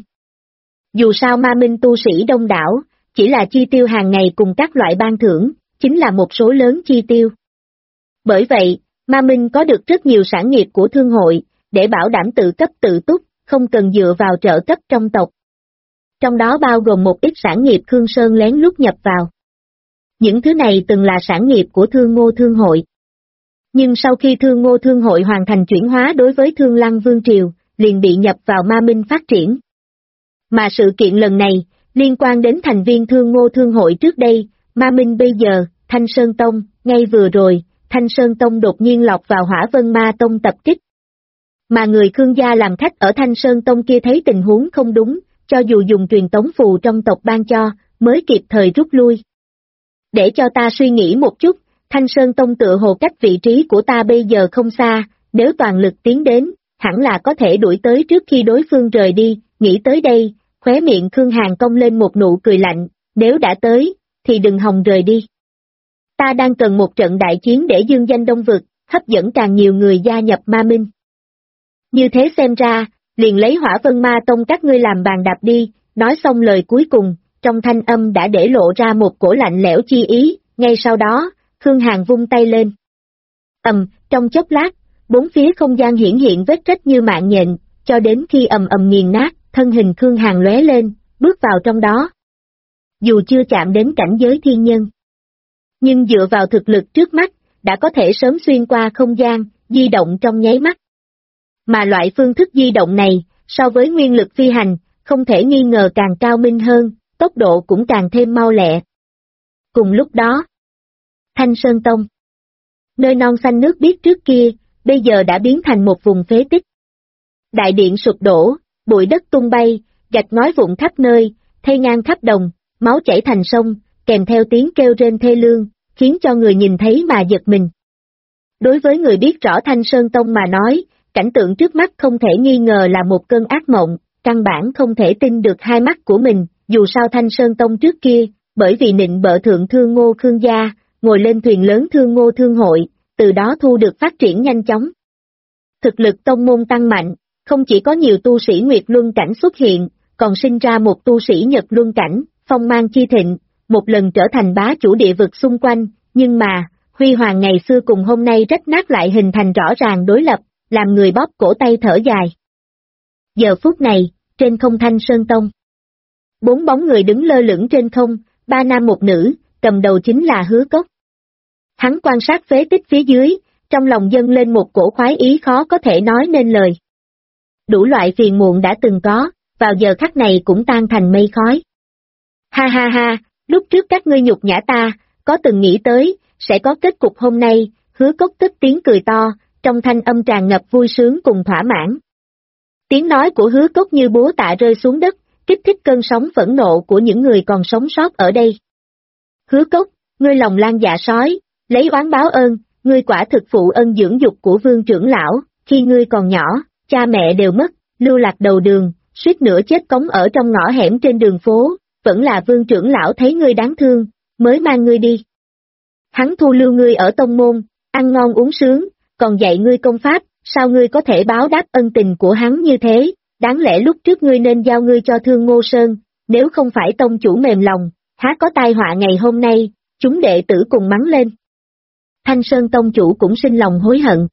Dù sao Ma Minh tu sĩ đông đảo, chỉ là chi tiêu hàng ngày cùng các loại ban thưởng, chính là một số lớn chi tiêu. Bởi vậy, Ma Minh có được rất nhiều sản nghiệp của thương hội, để bảo đảm tự cấp tự túc, không cần dựa vào trợ cấp trong tộc. Trong đó bao gồm một ít sản nghiệp Khương Sơn lén lút nhập vào. Những thứ này từng là sản nghiệp của Thương Ngô Thương hội. Nhưng sau khi Thương Ngô Thương hội hoàn thành chuyển hóa đối với Thương Lăng Vương Triều, liền bị nhập vào Ma Minh phát triển. Mà sự kiện lần này, liên quan đến thành viên Thương Ngô Thương hội trước đây, Ma Minh bây giờ, Thanh Sơn Tông, ngay vừa rồi, Thanh Sơn Tông đột nhiên lọt vào Hỏa Vân Ma Tông tập kích. Mà người Khương gia làm khách ở Thanh Sơn Tông kia thấy tình huống không đúng, cho dù dùng truyền tống phù trong tộc ban cho, mới kịp thời rút lui. Để cho ta suy nghĩ một chút, Thanh Sơn Tông tựa hồ cách vị trí của ta bây giờ không xa, nếu toàn lực tiến đến, hẳn là có thể đuổi tới trước khi đối phương rời đi, nghĩ tới đây, khóe miệng Khương Hàn cong lên một nụ cười lạnh, nếu đã tới, thì đừng hòng rời đi. Ta đang cần một trận đại chiến để dương danh Đông Vực, hấp dẫn càng nhiều người gia nhập Ma Minh. Như thế xem ra, liền lấy Hỏa Vân Ma Tông các ngươi làm bàn đạp đi, nói xong lời cuối cùng, trong thanh âm đã để lộ ra một cổ lạnh lẽo chi ý, ngay sau đó, Khương Hàn vung tay lên. Trong chốc lát, bốn phía không gian hiển hiện vết rách như mạng nhện, cho đến khi nghiền nát, thân hình Khương Hàn lóe lên, bước vào trong đó. Dù chưa chạm đến cảnh giới thiên nhân, nhưng dựa vào thực lực trước mắt, đã có thể sớm xuyên qua không gian, di động trong nháy mắt. Mà loại phương thức di động này, so với nguyên lực phi hành, không thể nghi ngờ càng cao minh hơn, tốc độ cũng càng thêm mau lẹ. Cùng lúc đó, Thanh Sơn Tông, nơi non xanh nước biếc trước kia, bây giờ đã biến thành một vùng phế tích. Đại điện sụp đổ, bụi đất tung bay, gạch ngói vụn khắp nơi, thây ngang khắp đồng, máu chảy thành sông, kèm theo tiếng kêu rên thê lương, khiến cho người nhìn thấy mà giật mình. Đối với người biết rõ Thanh Sơn Tông mà nói, cảnh tượng trước mắt không thể nghi ngờ là một cơn ác mộng, căn bản không thể tin được hai mắt của mình, dù sao Thanh Sơn Tông trước kia, bởi vì nịnh bợ thượng Thương Ngô Khương gia, ngồi lên thuyền lớn Thương Ngô Thương hội, từ đó thu được phát triển nhanh chóng. Thực lực tông môn tăng mạnh, không chỉ có nhiều tu sĩ Nguyệt Luân cảnh xuất hiện, còn sinh ra một tu sĩ Nhật Luân cảnh, phong mang chi thịnh, một lần trở thành bá chủ địa vực xung quanh, nhưng mà, huy hoàng ngày xưa cùng hôm nay rách nát lại hình thành rõ ràng đối lập, làm người bóp cổ tay thở dài. Giờ phút này, trên không Thanh Sơn Tông, bốn bóng người đứng lơ lửng trên không, ba nam một nữ, cầm đầu chính là Hứa Cốc. Hắn quan sát phế tích phía dưới, trong lòng dâng lên một cổ khoái ý khó có thể nói nên lời. Đủ loại phiền muộn đã từng có, vào giờ khắc này cũng tan thành mây khói. Ha ha ha, lúc trước các ngươi nhục nhã ta, có từng nghĩ tới, sẽ có kết cục hôm nay, Hứa Cốc tức tiếng cười to, trong thanh âm tràn ngập vui sướng cùng thỏa mãn. Tiếng nói của Hứa Cốc như búa tạ rơi xuống đất, kích thích cơn sóng phẫn nộ của những người còn sống sót ở đây. Hứa Cốc, ngươi lòng lan dạ sói, lấy oán báo ơn, ngươi quả thực phụ ân dưỡng dục của Vương trưởng lão, khi ngươi còn nhỏ, cha mẹ đều mất, lưu lạc đầu đường, suýt nữa chết cống ở trong ngõ hẻm trên đường phố, vẫn là Vương trưởng lão thấy ngươi đáng thương, mới mang ngươi đi. Hắn thu lưu ngươi ở tông môn, ăn ngon uống sướng, còn dạy ngươi công pháp, sao ngươi có thể báo đáp ân tình của hắn như thế, đáng lẽ lúc trước ngươi nên giao ngươi cho Thương Ngô Sơn, nếu không phải tông chủ mềm lòng, há có tai họa ngày hôm nay, chúng đệ tử cùng mắng lên. Thanh Sơn tông chủ cũng sinh lòng hối hận.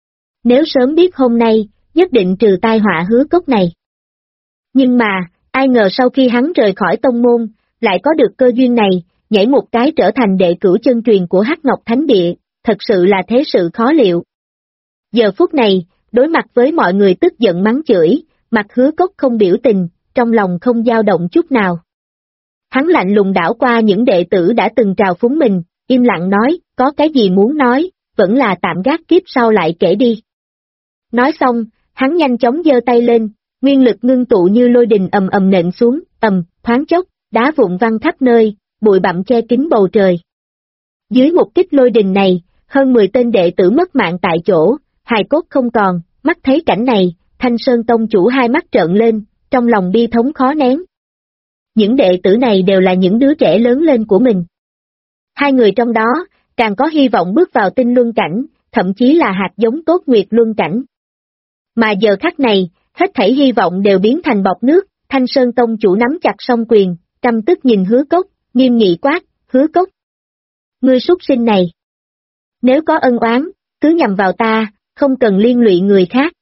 Nếu sớm biết hôm nay, nhất định trừ tai họa Hứa Cốc này. Nhưng mà, ai ngờ sau khi hắn rời khỏi tông môn, lại có được cơ duyên này, nhảy một cái trở thành đệ cửu chân truyền của Hắc Ngọc Thánh Địa, thật sự là thế sự khó liệu. Giờ phút này, đối mặt với mọi người tức giận mắng chửi, mặt Hứa Cốc không biểu tình, trong lòng không dao động chút nào. Hắn lạnh lùng đảo qua những đệ tử đã từng trào phúng mình, im lặng nói, có cái gì muốn nói, vẫn là tạm gác kiếp sau lại kể đi. Nói xong, hắn nhanh chóng giơ tay lên, nguyên lực ngưng tụ như lôi đình nện xuống, thoáng chốc, đá vụn văng khắp nơi, bụi bặm che kín bầu trời. Dưới một kích lôi đình này, hơn 10 tên đệ tử mất mạng tại chỗ, hài cốt không còn, mắt thấy cảnh này, Thanh Sơn tông chủ hai mắt trợn lên, trong lòng bi thống khó nén. Những đệ tử này đều là những đứa trẻ lớn lên của mình. Hai người trong đó, càng có hy vọng bước vào tinh luân cảnh, thậm chí là hạt giống tốt nguyệt luân cảnh. Mà giờ khắc này, hết thảy hy vọng đều biến thành bọt nước, Thanh Sơn tông chủ nắm chặt song quyền, căm tức nhìn Hứa Cốc, nghiêm nghị quát, Hứa Cốc. Ngươi súc sinh này. Nếu có ân oán, cứ nhằm vào ta, không cần liên lụy người khác.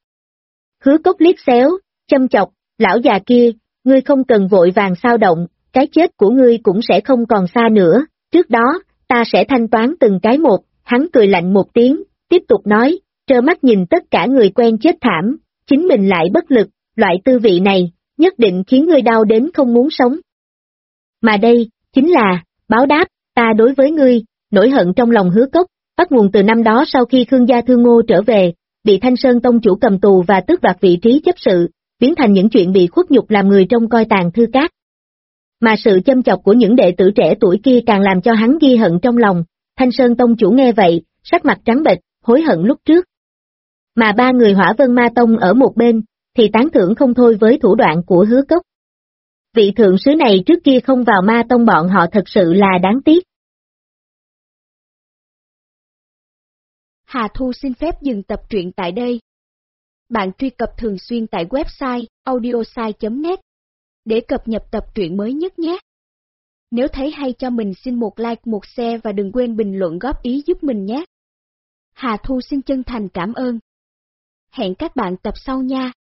Hứa Cốc liếc xéo, châm chọc, lão già kia, ngươi không cần vội vàng sao động, cái chết của ngươi cũng sẽ không còn xa nữa, trước đó, ta sẽ thanh toán từng cái một, hắn cười lạnh một tiếng, tiếp tục nói, trơ mắt nhìn tất cả người quen chết thảm, chính mình lại bất lực, loại tư vị này, nhất định khiến ngươi đau đến không muốn sống. Mà đây, chính là, báo đáp, ta đối với ngươi, nỗi hận trong lòng Hứa Cốc, bắt nguồn từ năm đó sau khi Khương gia Thương Ngô trở về, bị Thanh Sơn Tông chủ cầm tù và tước đoạt vị trí chấp sự, biến thành những chuyện bị khuất nhục làm người trông coi Tàng Thư Các. Mà sự châm chọc của những đệ tử trẻ tuổi kia càng làm cho hắn ghi hận trong lòng. Thanh Sơn Tông chủ nghe vậy, sắc mặt trắng bệch, hối hận lúc trước. Mà ba người Hỏa Vân Ma Tông ở một bên, thì tán thưởng không thôi với thủ đoạn của Hứa Cốc. Vị thượng sứ này trước kia không vào Ma Tông bọn họ thật sự là đáng tiếc. Hà Thu xin phép dừng tập truyện tại đây. Bạn truy cập thường xuyên tại website audiosai.net để cập nhật tập truyện mới nhất nhé. Nếu thấy hay cho mình xin một like, một share và đừng quên bình luận góp ý giúp mình nhé. Hà Thu xin chân thành cảm ơn. Hẹn các bạn tập sau nha.